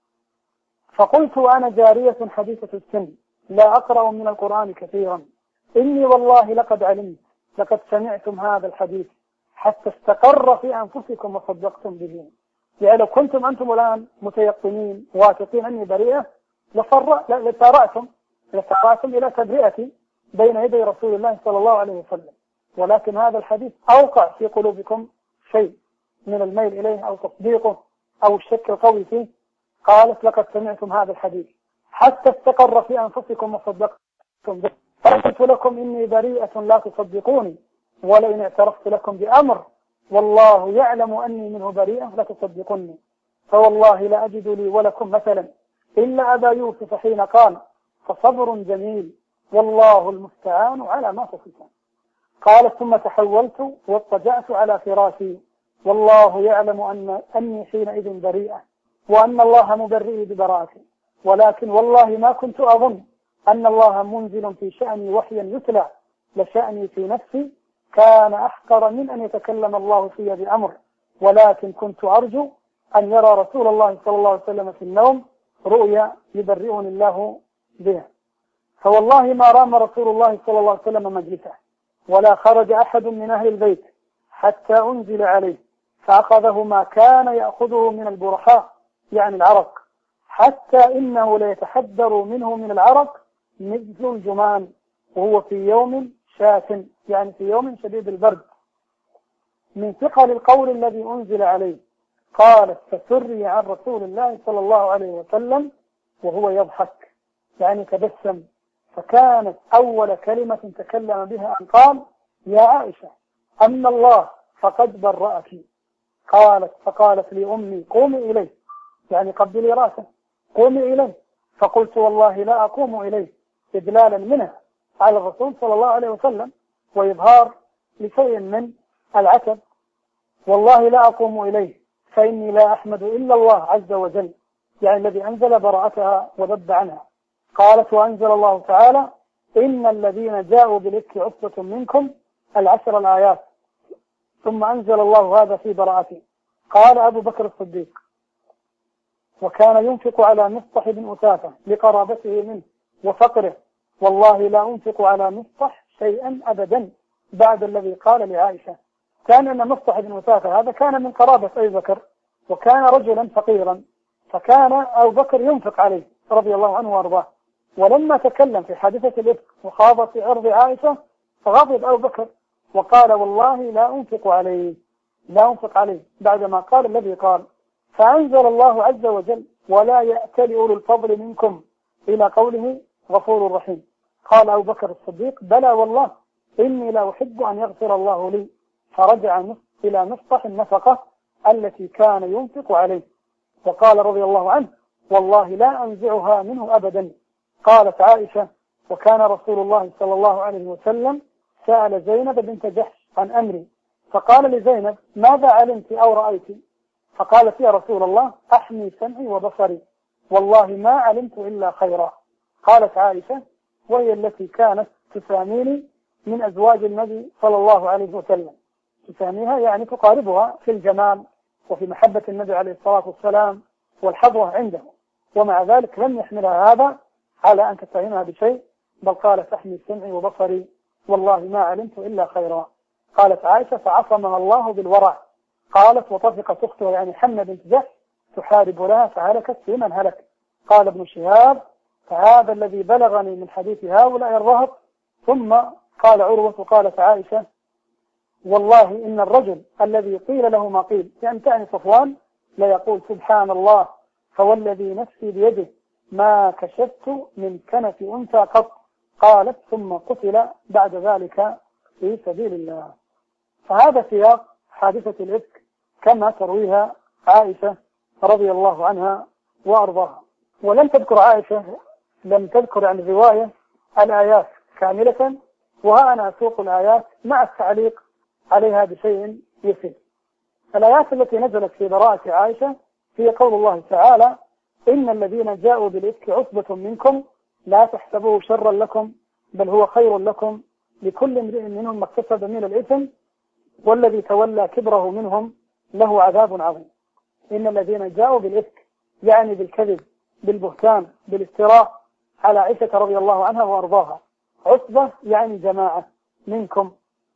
S1: فقلت وأنا جارية حديثة السن لا أقرأ من القرآن كثيرا، إني والله لقد علمت لقد سمعتم هذا الحديث حتى استقر في أنفسكم وصدقتم به. يعني لو كنتم أنتم الآن متيقنين واثقين أني بريئة لسارعتم إلى تبرئتي بين يدي رسول الله صلى الله عليه وسلم، ولكن هذا الحديث أوقع في قلوبكم شيء من الميل إليه أو تصديقه أو الشك القوي فيه. قالت لقد سمعتم هذا الحديث حتى استقر في أنفسكم وصدقتم به، فقلت لكم إني بريئة لا تصدقوني، ولئن اعترفت لكم بأمر والله يعلم أني منه بريئة لتصدقني، فوالله لا أجد لي ولكم مثلا إلا أبا يوسف حين قال فصبر جميل والله المستعان على ما تصفون. قالت ثم تحولت واضطجعت على فراشي والله يعلم أني حينئذ بريئة وأن الله مبرئي ببراءتي، ولكن والله ما كنت أظن أن الله منزل في شأني وحيا يتلى، لشأني في نفسي كان أحقر من أن يتكلم الله في بأمر، ولكن كنت أرجو أن يرى رسول الله صلى الله عليه وسلم في النوم رؤيا يبرئني الله بها. فوالله ما رام رسول الله صلى الله عليه وسلم مجلسه ولا خرج أحد من أهل البيت حتى أنزل عليه، فأخذه ما كان يأخذه من البرحاء يعني العرق، حتى إنه ليتحدر منه من العرق مثل الجمان، وهو في يوم شات يعني في يوم شديد البرد من ثقل القول الذي أنزل عليه. قالت فسري عن رسول الله صلى الله عليه وسلم وهو يضحك يعني تبسم، فكانت أول كلمة تكلم بها أن قال يا عائشة أما الله فقد برأك. فقالت لي أمي قومي إليه يعني قبلي رأسه قومي إليه، فقلت والله لا أقوم إليه إدلالا منه على الرسول صلى الله عليه وسلم وإظهار لشيء من العتب: والله لا أقوم إليه فإني لا أحمد إلا الله عز وجل، يعني الذي أنزل براءتها وذب عنها. قالت: وأنزل الله تعالى: إن الذين جاءوا بالإفك عصبة منكم، 10 الآيات. ثم أنزل الله هذا في براءته. قال أبو بكر الصديق: وكان ينفق على مصطح بن أثاثة لقرابته منه وفقره: والله لا أنفق على مصطح شيئا أبدا بعد الذي قال لعائشة. كان أن مصطح بن أثاثة هذا كان من قرابة أبي بكر، وكان رجلا فقيرا، فكان أبو بكر ينفق عليه رضي الله عنه وارضاه. ولما تكلم في حادثة الإفك وخاض في عرض عائشة فغضب أبو بكر وقال: والله لا أنفق عليه بعدما قال الذي قال. فأنزل الله عز وجل: ولا يأتل أولو الفضل منكم، إلى قوله: غفور رحيم. قال أبو بكر الصديق: بلى والله إني لا أحب أن يغفر الله لي. فرجع إلى مصطح النفقة التي كان ينفق عليه، وقال رضي الله عنه: والله لا أنزعها منه أبدا. قالت عائشة: وكان رسول الله صلى الله عليه وسلم سأل زينب بنت جحش عن أمري، فقال لزينب: ماذا علمت أو رأيت؟ فقالت: يا رسول الله أحمي سمعي وبصري، والله ما علمت إلا خيرا. قالت عائشة، وهي التي كانت تساميني من أزواج النبي صلى الله عليه وسلم، تساميها يعني تقاربها في الجمال وفي محبة النبي عليه الصلاة والسلام والحظوة عنده، ومع ذلك لم يحملها هذا على أن تتهمها بشيء، بل قالت: أحمي سمعي وبصري، والله ما علمت إلا خيرا. قالت عائشة: فعصمها الله بالورع. قالت: وطفقت أختها يعني حمنا بنت جحش تحارب لها فهلكت في من هلك. قال ابن شهاب: فهذا الذي بلغني من حديث هؤلاء الرهط. ثم قال عروة: قالت عائشة: والله إن الرجل الذي قيل له ما قيل، يعني صفوان، لا يقول: سبحان الله فوالذي نفسي بيده ما كشفت من كنف أنثى قط. قالت: ثم قتل بعد ذلك في سبيل الله. فهذا سياق حادثة الإفك كما ترويها عائشة رضي الله عنها وأرضاها. ولم تذكر عائشة، لم تذكر عن الرواية الآيات كاملة، وها أنا أسوق الآيات مع التعليق عليها بشيء يسير. الآيات التي نزلت في براءة عائشة هي قول الله تعالى: إن الذين جاءوا بالإفك عصبة منكم لا تحسبوه شرا لكم بل هو خير لكم لكل امرئ منهم ما اكتسب من الإثم والذي تولى كبره منهم له عذاب عظيم. إن الذين جاءوا بالإفك يعني بالكذب، بالبهتان، بالافتراء على عائشة رضي الله عنها وأرضاها. عصبة يعني جماعة منكم،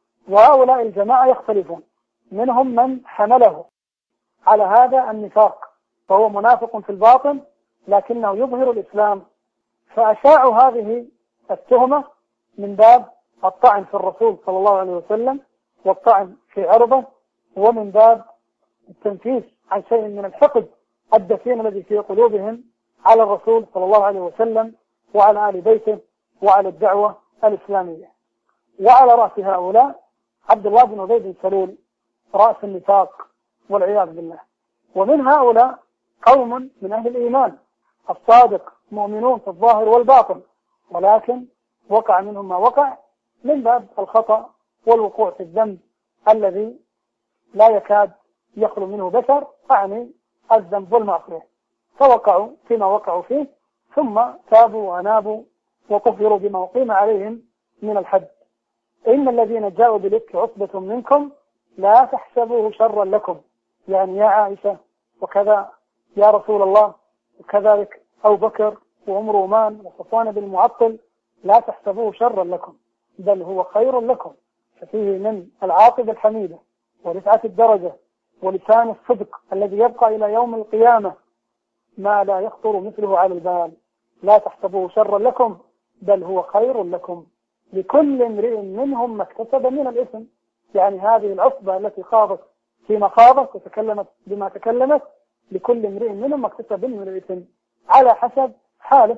S1: وهؤلاء الجماعة يختلفون، منهم من حمله على هذا النفاق فهو منافق في الباطن لكنه يظهر الإسلام، فأشاعوا هذه التهمة من باب الطعن في الرسول صلى الله عليه وسلم والطعن في عرضه، ومن باب التنفيس عن شيء من الحقد الدفين الذي في قلوبهم على الرسول صلى الله عليه وسلم وعلى آل بيته وعلى الدعوة الإسلامية. وعلى رأس هؤلاء عبد الله بن أبي بن سلول رأس النفاق والعياذ بالله. ومن هؤلاء قوم من أهل الإيمان الصادق مؤمنون في الظاهر والباطن، ولكن وقع منهم ما وقع من باب الخطأ والوقوع في الذنب الذي لا يكاد يخلو منه بشر، أعني الذنب والمعصية، فوقعوا فيما وقعوا فيه ثم تابوا وأنابوا وكفروا بما أقيم عليهم من الحد. إن الذين جاءوا بالإفك عصبة منكم لا تحسبوه شرا لكم، يعني يا عائشة وكذا يا رسول الله، وكذلك أبو بكر وعمر ومان وصفوان بن المعطل، لا تحسبوه شرا لكم بل هو خير لكم. ففيه من العاقبة الحميدة ورفعة الدرجة ولسان الصدق الذي يبقى إلى يوم القيامة ما لا يخطر مثله على البال. لا تحسبوه شرا لكم بل هو خير لكم لكل امرئ منهم ما اكتسب من الإثم، يعني هذه العصبة التي خاضت فيما خاضت وتكلمت بما تكلمت، لكل امرئ منهم ما اكتسب من الإثم على حسب حاله.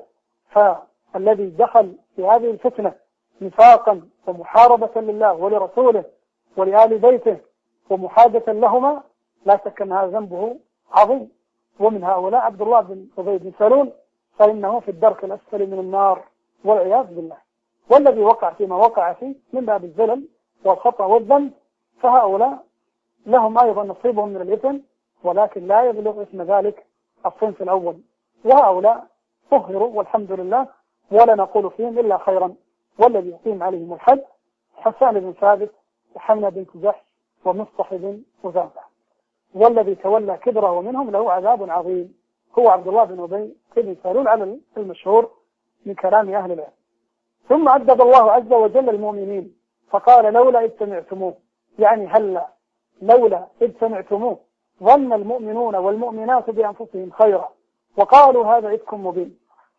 S1: فالذي دخل في هذه الفتنة نفاقا ومحاربة لله ولرسوله ولآل بيته ومحادة لهما لا شك أن هذا ذنبه عظيم. ومن هؤلاء عبد الله بن أبي بن سلول، فإنه في الدرك الأسفل من النار والعياذ بالله. والذي وقع فيما وقع فيه من باب الزلل والخطأ والذنب، فهؤلاء لهم أيضا نصيبهم من الإثم، ولكن لا يبلغ إثم ذلك الصنف الأول. وهؤلاء طهروا والحمد لله، ولا نقول فيهم إلا خيرا. والذي يقيم عليهم الحد حسان بن ثابت وحمنا بنت جحش ومصطح بن أثاثة. والذي تولى كبره منهم له عذاب عظيم هو عبد الله بن أبي بن سلول على المشهور من كلام أهل العلم. ثم أدب الله عز وجل المؤمنين فقال لولا إذ سمعتموه، يعني هلا لولا إذ سمعتموه ظن المؤمنون والمؤمنات بأنفسهم خيرا وقالوا هذا إفك مبين.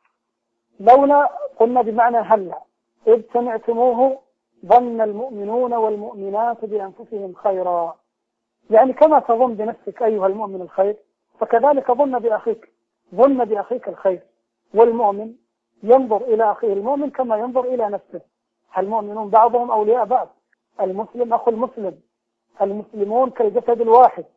S1: لولا قلنا بمعنى هلا، إذ سمعتموه ظن المؤمنون والمؤمنات بأنفسهم خيرا، يعني كما تظن بنفسك أيها المؤمن الخير فكذلك ظن بأخيك الخير. والمؤمن ينظر إلى أخيه المؤمن كما ينظر إلى نفسه. المؤمنون بعضهم أولياء بعض، المسلم أخو المسلم، المسلمون كالجسد الواحد،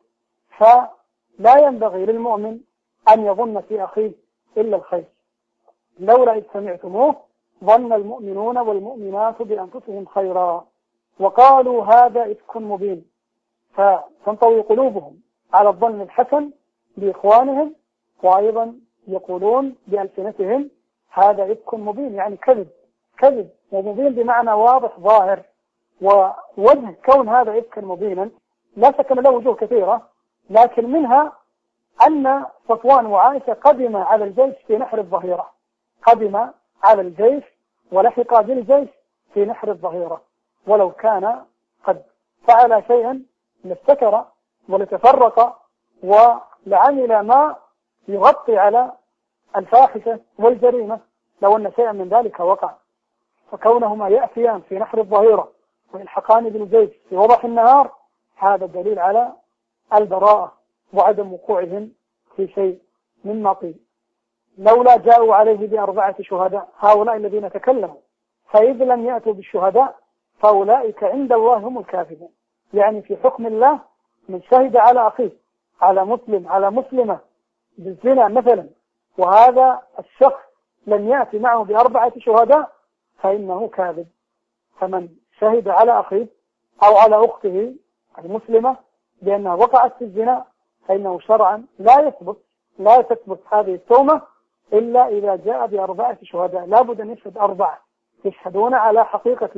S1: فلا ينبغي للمؤمن أن يظن في أخيه إلا الخير. لولا إذ سمعتموه ظن المؤمنون والمؤمنات بأنفسهم خيرا وقالوا هذا إفك مبين، فتنطوي قلوبهم على الظن الحسن بإخوانهم، وأيضا يقولون بألسنتهم هذا إفك مبين، يعني كذب ومبين بمعنى واضح ظاهر. ووجه كون هذا إفكا مبينا لا شك له وجوه كثيرة، لكن منها أن صفوان وعائشة قدم على الجيش في نحر الظهيرة، قدم على الجيش ولحق بالجيش في نحر الظهيرة، ولو كان قد فعل شيئا لاستكر ولتفرق ولعمل ما يغطي على الفاحشة والجريمة لو أن شيئا من ذلك وقع. فكونهما يأتيان في نحر الظهيرة ويلحقان بالجيش في وضح النهار هذا دليل على البراءة وعدم وقوعهم في شيء مما قيل. لولا جاءوا عليه ب4 شهداء، هؤلاء الذين تكلموا، فإذ لم يأتوا بالشهداء فأولئك عند الله هم الكاذبون. يعني في حكم الله من شهد على أخيه، على مسلم على مسلمة بالزنا مثلا، وهذا الشخص لم يأتي معه ب4 شهداء فإنه كاذب. فمن شهد على أخيه أو على أخته المسلمة بأنها وقعت في الزنا فإنه شرعا لا تثبت هذه التهمة إلا إذا جاء ب4 شهداء. لا بد أن يشهد 4 يشهدون على حقيقة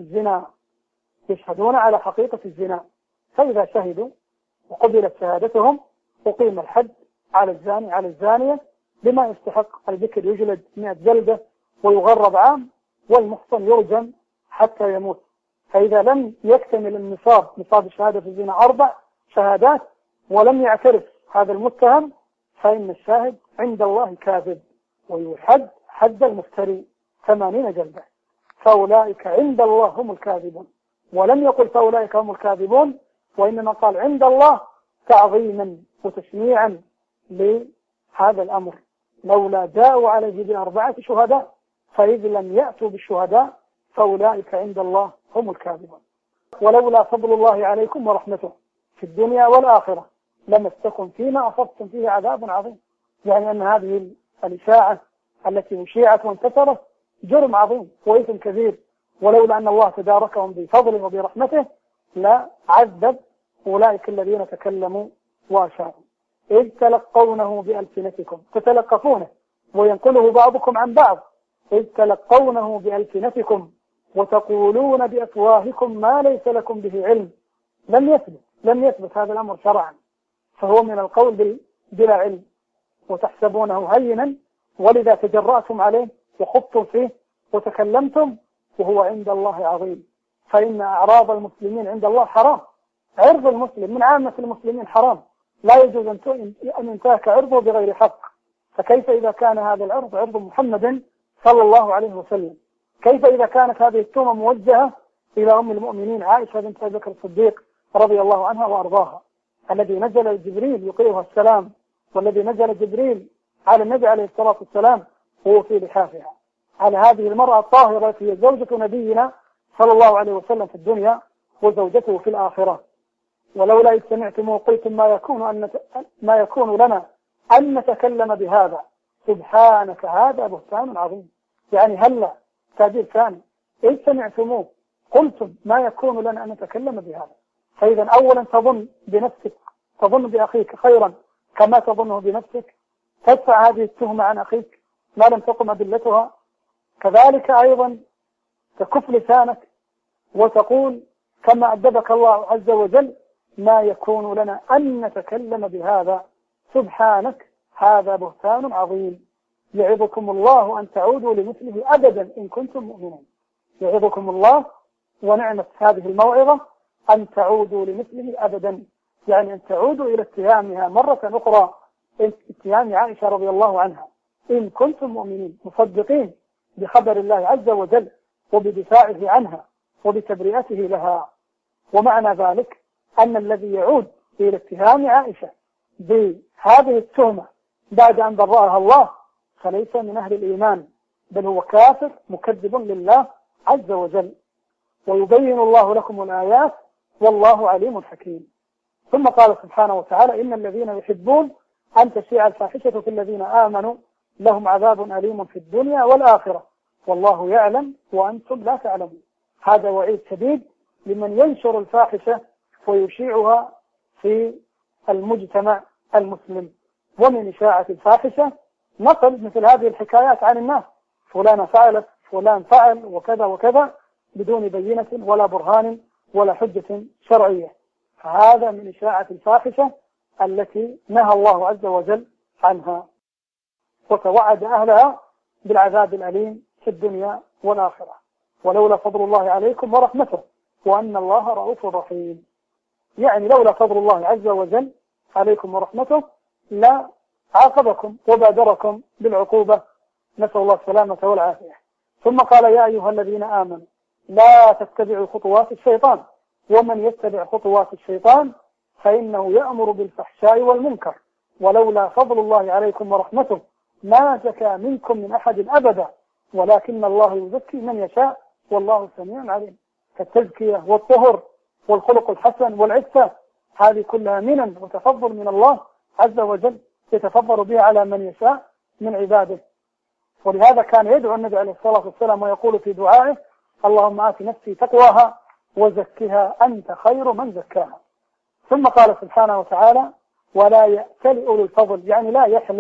S1: الزنا، فإذا شهدوا وقبلت شهادتهم أقيم الحد على الزاني على الزانية بما يستحق. الذكر يجلد 100 جلدة ويغرب عام، والمحصن يرجم حتى يموت. فإذا لم يكتمل نصاب الشهادة في الزنا 4 شهادات ولم يعترف هذا المتهم فإن الشاهد عند الله كاذب، ويحد حد المفتري 80 جلدة. فأولئك عند الله هم الكاذبون، ولم يقل فأولئك هم الكاذبون، وإنما قال عند الله تعظيما وتشنيعا لهذا الأمر. لولا جاءوا عليه ب4 شهداء فإذ لم يأتوا بالشهداء فأولئك عند الله هم الكاذبون. ولولا فضل الله عليكم ورحمته في الدنيا والآخرة لمسكم فيما أصبتم فيه عذاب عظيم. يعني أن هذه الإشاعة التي أشيعت وانتشرت جرم عظيم وإثم كبير، ولولا أن الله تداركهم بفضله وبرحمته لا عذب أولئك الذين تكلموا وأشاروا. إذ تلقونه بألسنتكم، تتلقفونه وينقله بعضكم عن بعض، إذ تلقونه بألسنتكم وتقولون بأفواهكم ما ليس لكم به علم. لم يثبت هذا الأمر شرعا، فهو من القول بلا علم، وتحسبونه هينا ولذا تجرأتم عليه وخضتم فيه وتكلمتم، وهو عند الله عظيم. فإن أعراض المسلمين عند الله حرام، عرض المسلم من عامة المسلمين حرام، لا يجوز أن ينتهك عرضه بغير حق. فكيف إذا كان هذا العرض عرض محمد صلى الله عليه وسلم؟ كيف إذا كانت هذه التهمة موجهة إلى أم المؤمنين عائشة بنت أبي بكر الصديق رضي الله عنها وأرضاها، الذي نزل جبريل يقرئها السلام، والذي نزل جبريل على النبي عليه الصلاة والسلام هو في لحافها، على هذه المرأة الطاهرة التي هي زوجة نبينا صلى الله عليه وسلم في الدنيا وزوجته في الآخرة. ولولا إذ سمعتموه قلتم ما يكون لنا أن نتكلم بهذا سبحانك هذا بهتان عظيم. يعني هلا تعبير ثاني، إن سمعتموه قلتم ما يكون لنا أن نتكلم بهذا. فإذا أولا تظن بنفسك، تظن بأخيك خيرا كما تظنه بنفسك، تدفع هذه التهمة عن أخيك ما لم تقم أدلتها. كذلك أيضا تكف لسانك وتقول كما أدبك الله عز وجل ما يكون لنا أن نتكلم بهذا، سبحانك هذا بهتان عظيم. يعظكم الله أن تعودوا لمثله أبدا إن كنتم مؤمنين. يعظكم الله ونعمة هذه الموعظة أن تعودوا لمثله أبدا، يعني أن تعودوا إلى اتهامها مرة أخرى، اتهام عائشة رضي الله عنها إن كنتم مؤمنين مصدقين بخبر الله عز وجل وبدفاعه عنها وبتبرئته لها. ومعنى ذلك أن الذي يعود إلى اتهام عائشة بهذه التهمة بعد أن برأها الله فليس من أهل الإيمان، بل هو كافر مكذب لله عز وجل. ويبين الله لكم الآيات والله عليم حكيم. ثم قال سبحانه وتعالى إن الذين يحبون أن تشيع الفاحشة في الذين آمنوا لهم عذاب أليم في الدنيا والآخرة والله يعلم وأنتم لا تعلمون. هذا وعيد شديد لمن ينشر الفاحشة ويشيعها في المجتمع المسلم. ومن إشاعة الفاحشة نقل مثل هذه الحكايات عن الناس، فلان فعلت، فلان فعل وكذا وكذا، بدون بينة ولا برهان ولا حجة شرعية. فهذا من إشاعة الفاحشة التي نهى الله عز وجل عنها، وتوعد أهلها بالعذاب الأليم في الدنيا والآخرة. ولولا فضل الله عليكم ورحمته وأن الله رؤوف رحيم، يعني لولا فضل الله عز وجل عليكم ورحمته لا عاقبكم وبادركم بالعقوبة، نسأل الله السلامة والعافية. ثم قال يا أيها الذين آمنوا لا تتبعوا خطوات الشيطان ومن يتبع خطوات الشيطان فإنه يأمر بالفحشاء والمنكر ولولا فضل الله عليكم ورحمته ما زكى منكم من أحد أبدا ولكن الله يزكي من يشاء والله سميع عليم. فالتزكية والطهر والخلق الحسن والعفة هذه كلها منن وتفضل من الله عز وجل يتفضل بها على من يشاء من عباده. ولهذا كان يدعو النبي عليه الصلاة والسلام ويقول في دعائه اللهم آت نفسي تقواها وزكها أنت خير من زكاها. ثم قال سبحانه وتعالى ولا يأتل أولو الفضل، يعني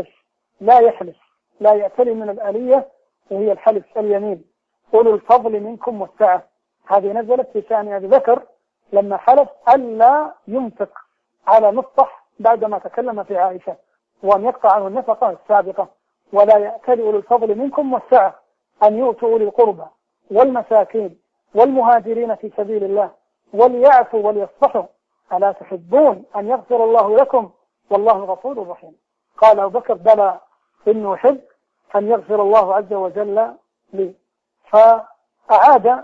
S1: لا يأتل من الآلية وهي الحلف اليمين، أولو الفضل منكم والسعة. هذه نزلت في شأن أبي بكر لما حلف ألا ينفق على مصطح بعدما تكلم في عائشة وأن يقطع عنه النفقة السابقة. ولا يأتل أولو الفضل منكم والسعة أن يؤتوا أولي القربى والمساكين والمهاجرين في سبيل الله وليعفوا وليصفحوا ألا تحبون أن يغفر الله لكم والله غفور رحيم. قال أبو بكر بلى إنه أحب أن يغفر الله عز وجل لي. فأعاد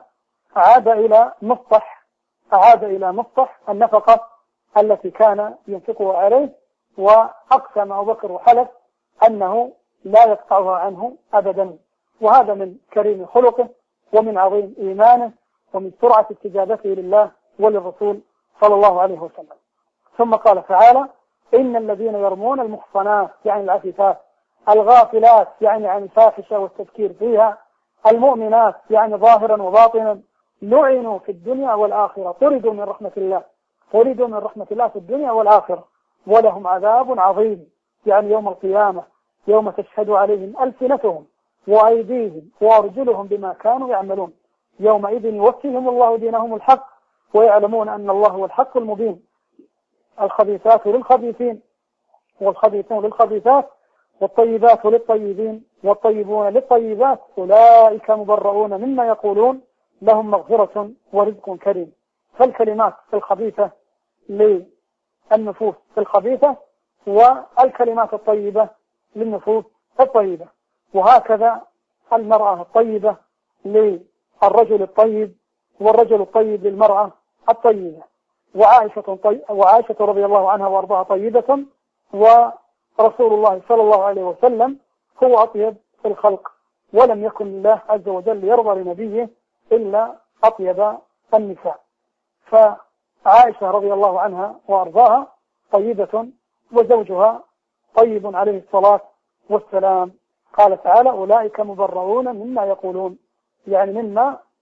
S1: إلى مصطح النفقة التي كان ينفقها عليه، وأقسم أبو بكر وحلف أنه لا يقطعها عنه أبدا. وهذا من كريم خلقه ومن عظيم إيمانه ومن سرعة استجابته لله وللرسول صلى الله عليه وسلم. ثم قال تعالى إن الذين يرمون المحصنات يعني العفيفات، الغافلات يعني عن الفاحشة والتذكير فيها، المؤمنات يعني ظاهرا وباطنا، لعنوا في الدنيا والآخرة، طردوا من رحمة الله في الدنيا والآخرة ولهم عذاب عظيم، يعني يوم القيامة يوم تشهد عليهم ألسنتهم وأيديهم وأرجلهم بما كانوا يعملون، يومئذ يوفيهم الله دينهم الحق ويعلمون أن الله هو الحق المبين. الخبيثات للخبيثين والخبيثون للخبيثات والطيبات للطيبين والطيبون للطيبات أولئك مبرؤون مما يقولون لهم مغفرة ورزق كريم. فالكلمات الخبيثة للنفوس الخبيثة والكلمات الطيبة للنفوس الطيبة، وهكذا المرأة الطيبة للرجل الطيب والرجل الطيب للمرأة الطيبة. وعائشة رضي الله عنها وارضاها طيبة، ورسول الله صلى الله عليه وسلم هو أطيب الخلق، ولم يكن الله عز وجل يرضى لنبيه إلا أطيب النساء. فعائشة رضي الله عنها وارضاها طيبة وزوجها طيب عليه الصلاة والسلام. قال تعالى أولئك مبرؤون مما يقولون، يعني مما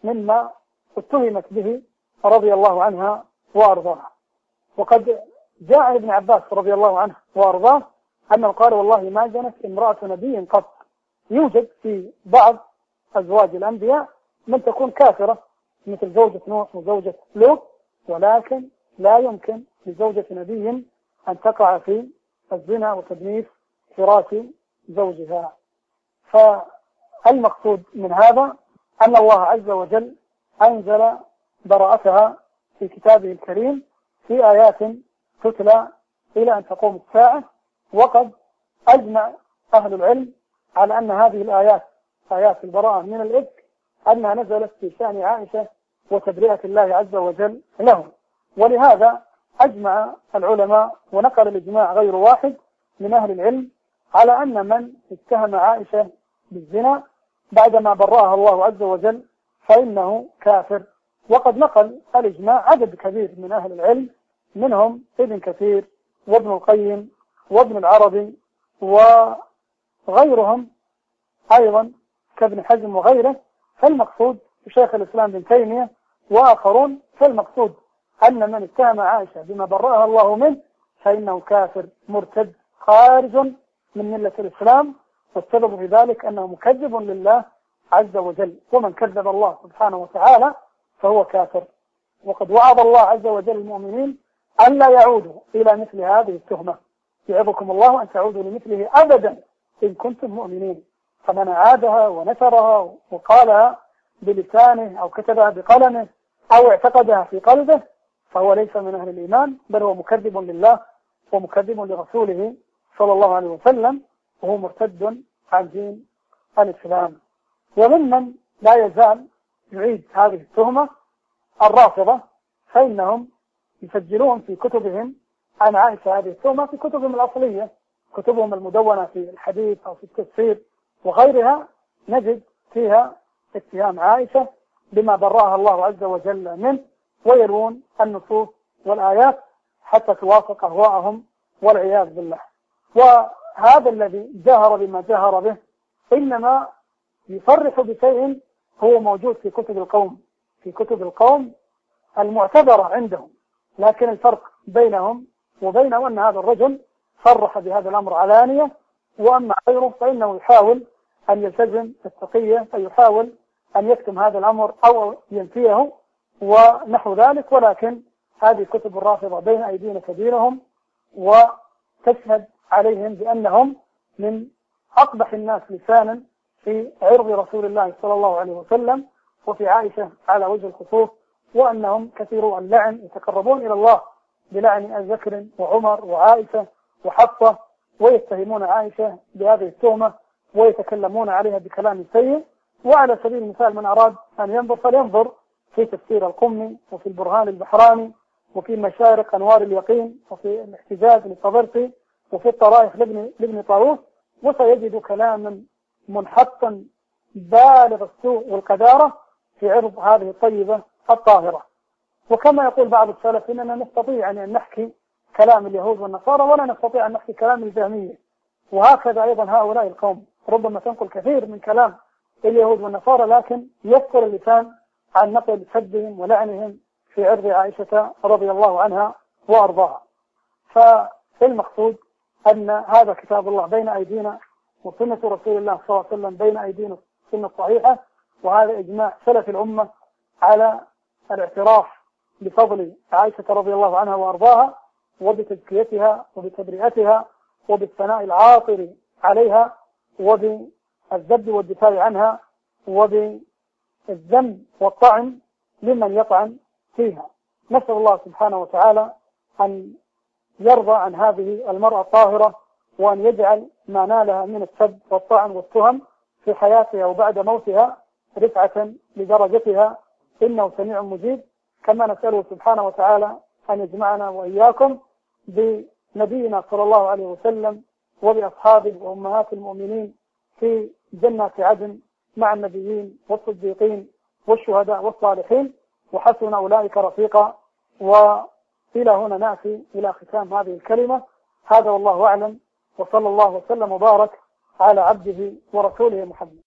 S1: مما اتهمت به رضي الله عنها وأرضاها. وقد جاء عن ابن عباس رضي الله عنه وأرضاه أنه قال والله ما زنت امرأة نبي قط. يوجد في بعض أزواج الأنبياء من تكون كافرة مثل زوجة نوح وزوجة لوط، ولكن لا يمكن لزوجة نبي أن تقع في الزنا وتدنيس فراش زوجها. فالمقصود من هذا أن الله عز وجل أنزل براءتها في كتابه الكريم في آيات تتلى إلى أن تقوم الساعة. وقد أجمع أهل العلم على أن هذه الآيات آيات البراءة من الإفك أنها نزلت في شأن عائشة وتبرئة الله عز وجل له. ولهذا أجمع العلماء ونقل الإجماع غير واحد من أهل العلم على أن من اتهم عائشة بالزنا بعدما برأها الله عز وجل فإنه كافر. وقد نقل الإجماع عدد كبير من أهل العلم، منهم ابن كثير وابن القيم وابن العربي وغيرهم أيضا كابن حزم وغيره. فالمقصود شيخ الإسلام بن تيمية وآخرون، فالمقصود أن من اتهم عائشة بما برأها الله منه فإنه كافر مرتد خارج من ملة الإسلام، والسبب في ذلك أنه مكذب لله عز وجل، ومن كذب الله سبحانه وتعالى فهو كافر. وقد وعد الله عز وجل المؤمنين أن لا يعودوا إلى مثل هذه التهمة، يعظكم الله أن تعودوا لمثله أبدا إن كنتم مؤمنين. فمن عادها ونشرها وقالها بلسانه أو كتبها بقلمه أو اعتقدها في قلبه فهو ليس من أهل الإيمان، بل هو مكذب لله ومكذب لرسوله صلى الله عليه وسلم، وهو مرتد عن دين الإسلام. وممن لا يزال يعيد هذه التهمة الرافضة، فإنهم يسجلون في كتبهم عن عائشة هذه التهمة في كتبهم الأصلية، كتبهم المدونة في الحديث أو في التفسير وغيرها، نجد فيها اتهام عائشة بما برأها الله عز وجل منه، ويروون النصوص والآيات حتى توافق أهواءهم والعياذ بالله. وهذا الذي جهر بما جهر به إنما يصرح بشيء هو موجود في كتب القوم المعتبرة عندهم، لكن الفرق بينهم وبينه أن هذا الرجل صرح بهذا الأمر علانية، وأما غيره فإنه يحاول أن يلتزم التقية، فيحاول أن يكتم هذا الأمر أو ينفيه ونحو ذلك. ولكن هذه كتب الرافضة بين أيدينا كبيرهم، وتشهد عليهم بأنهم من أقبح الناس لسانا في عرض رسول الله صلى الله عليه وسلم وفي عائشة على وجه الخصوص، وأنهم كثيروا اللعن، يتقربون إلى الله بلعن أبي بكر وعمر وعائشة وحفصة، ويتهمون عائشة بهذه التهمة ويتكلمون عليها بكلام سيء. وعلى سبيل المثال من أراد أن ينظر فلينظر في تفسير القمي وفي البرهان البحراني وفي مشارق أنوار اليقين وفي الاحتجاج للطبرسي وفي الطرائف لابن طاووس، وسيجد كلاما منحطا بالغ السوء والقذارة في عرض هذه الطيبة الطاهرة. وكما يقول بعض السلف إننا نستطيع أن نحكي كلام اليهود والنصارى ولا نستطيع أن نحكي كلام الجهمية، وهكذا أيضا هؤلاء القوم ربما تنقل كثير من كلام اليهود والنصارى، لكن يذكر اللسان عن نقل سبهم ولعنهم في عرض عائشة رضي الله عنها وأرضاها. فالمقصود أن هذا كتاب الله بين أيدينا، وسنة رسول الله صلى الله عليه وسلم بين أيدينا سنة صحيحة، وهذا إجماع سلف الأمة على الاعتراف بفضل عائشة رضي الله عنها وأرضاها وبتزكيتها وبتبرئتها وبالثناء العاطر عليها وبالذب والدفاع عنها وبالذم والطعن لمن يطعن فيها. نسأل الله سبحانه وتعالى أن يرضى عن هذه المرأة الطاهرة، وأن يجعل ما نالها من السب والطعن والتهم في حياتها وبعد موتها رفعة لدرجتها، إنه سميع مجيب. كما نسأله سبحانه وتعالى أن يجمعنا وإياكم بنبينا صلى الله عليه وسلم وبأصحابه وأمهات المؤمنين في جنات عدن مع النبيين والصديقين والشهداء والصالحين، وحسن أولئك رفيقا. وإلى هنا نأتي إلى ختام هذه الكلمة. هذا والله أعلم، وصلى الله وسلم وبارك على عبده ورسوله محمد.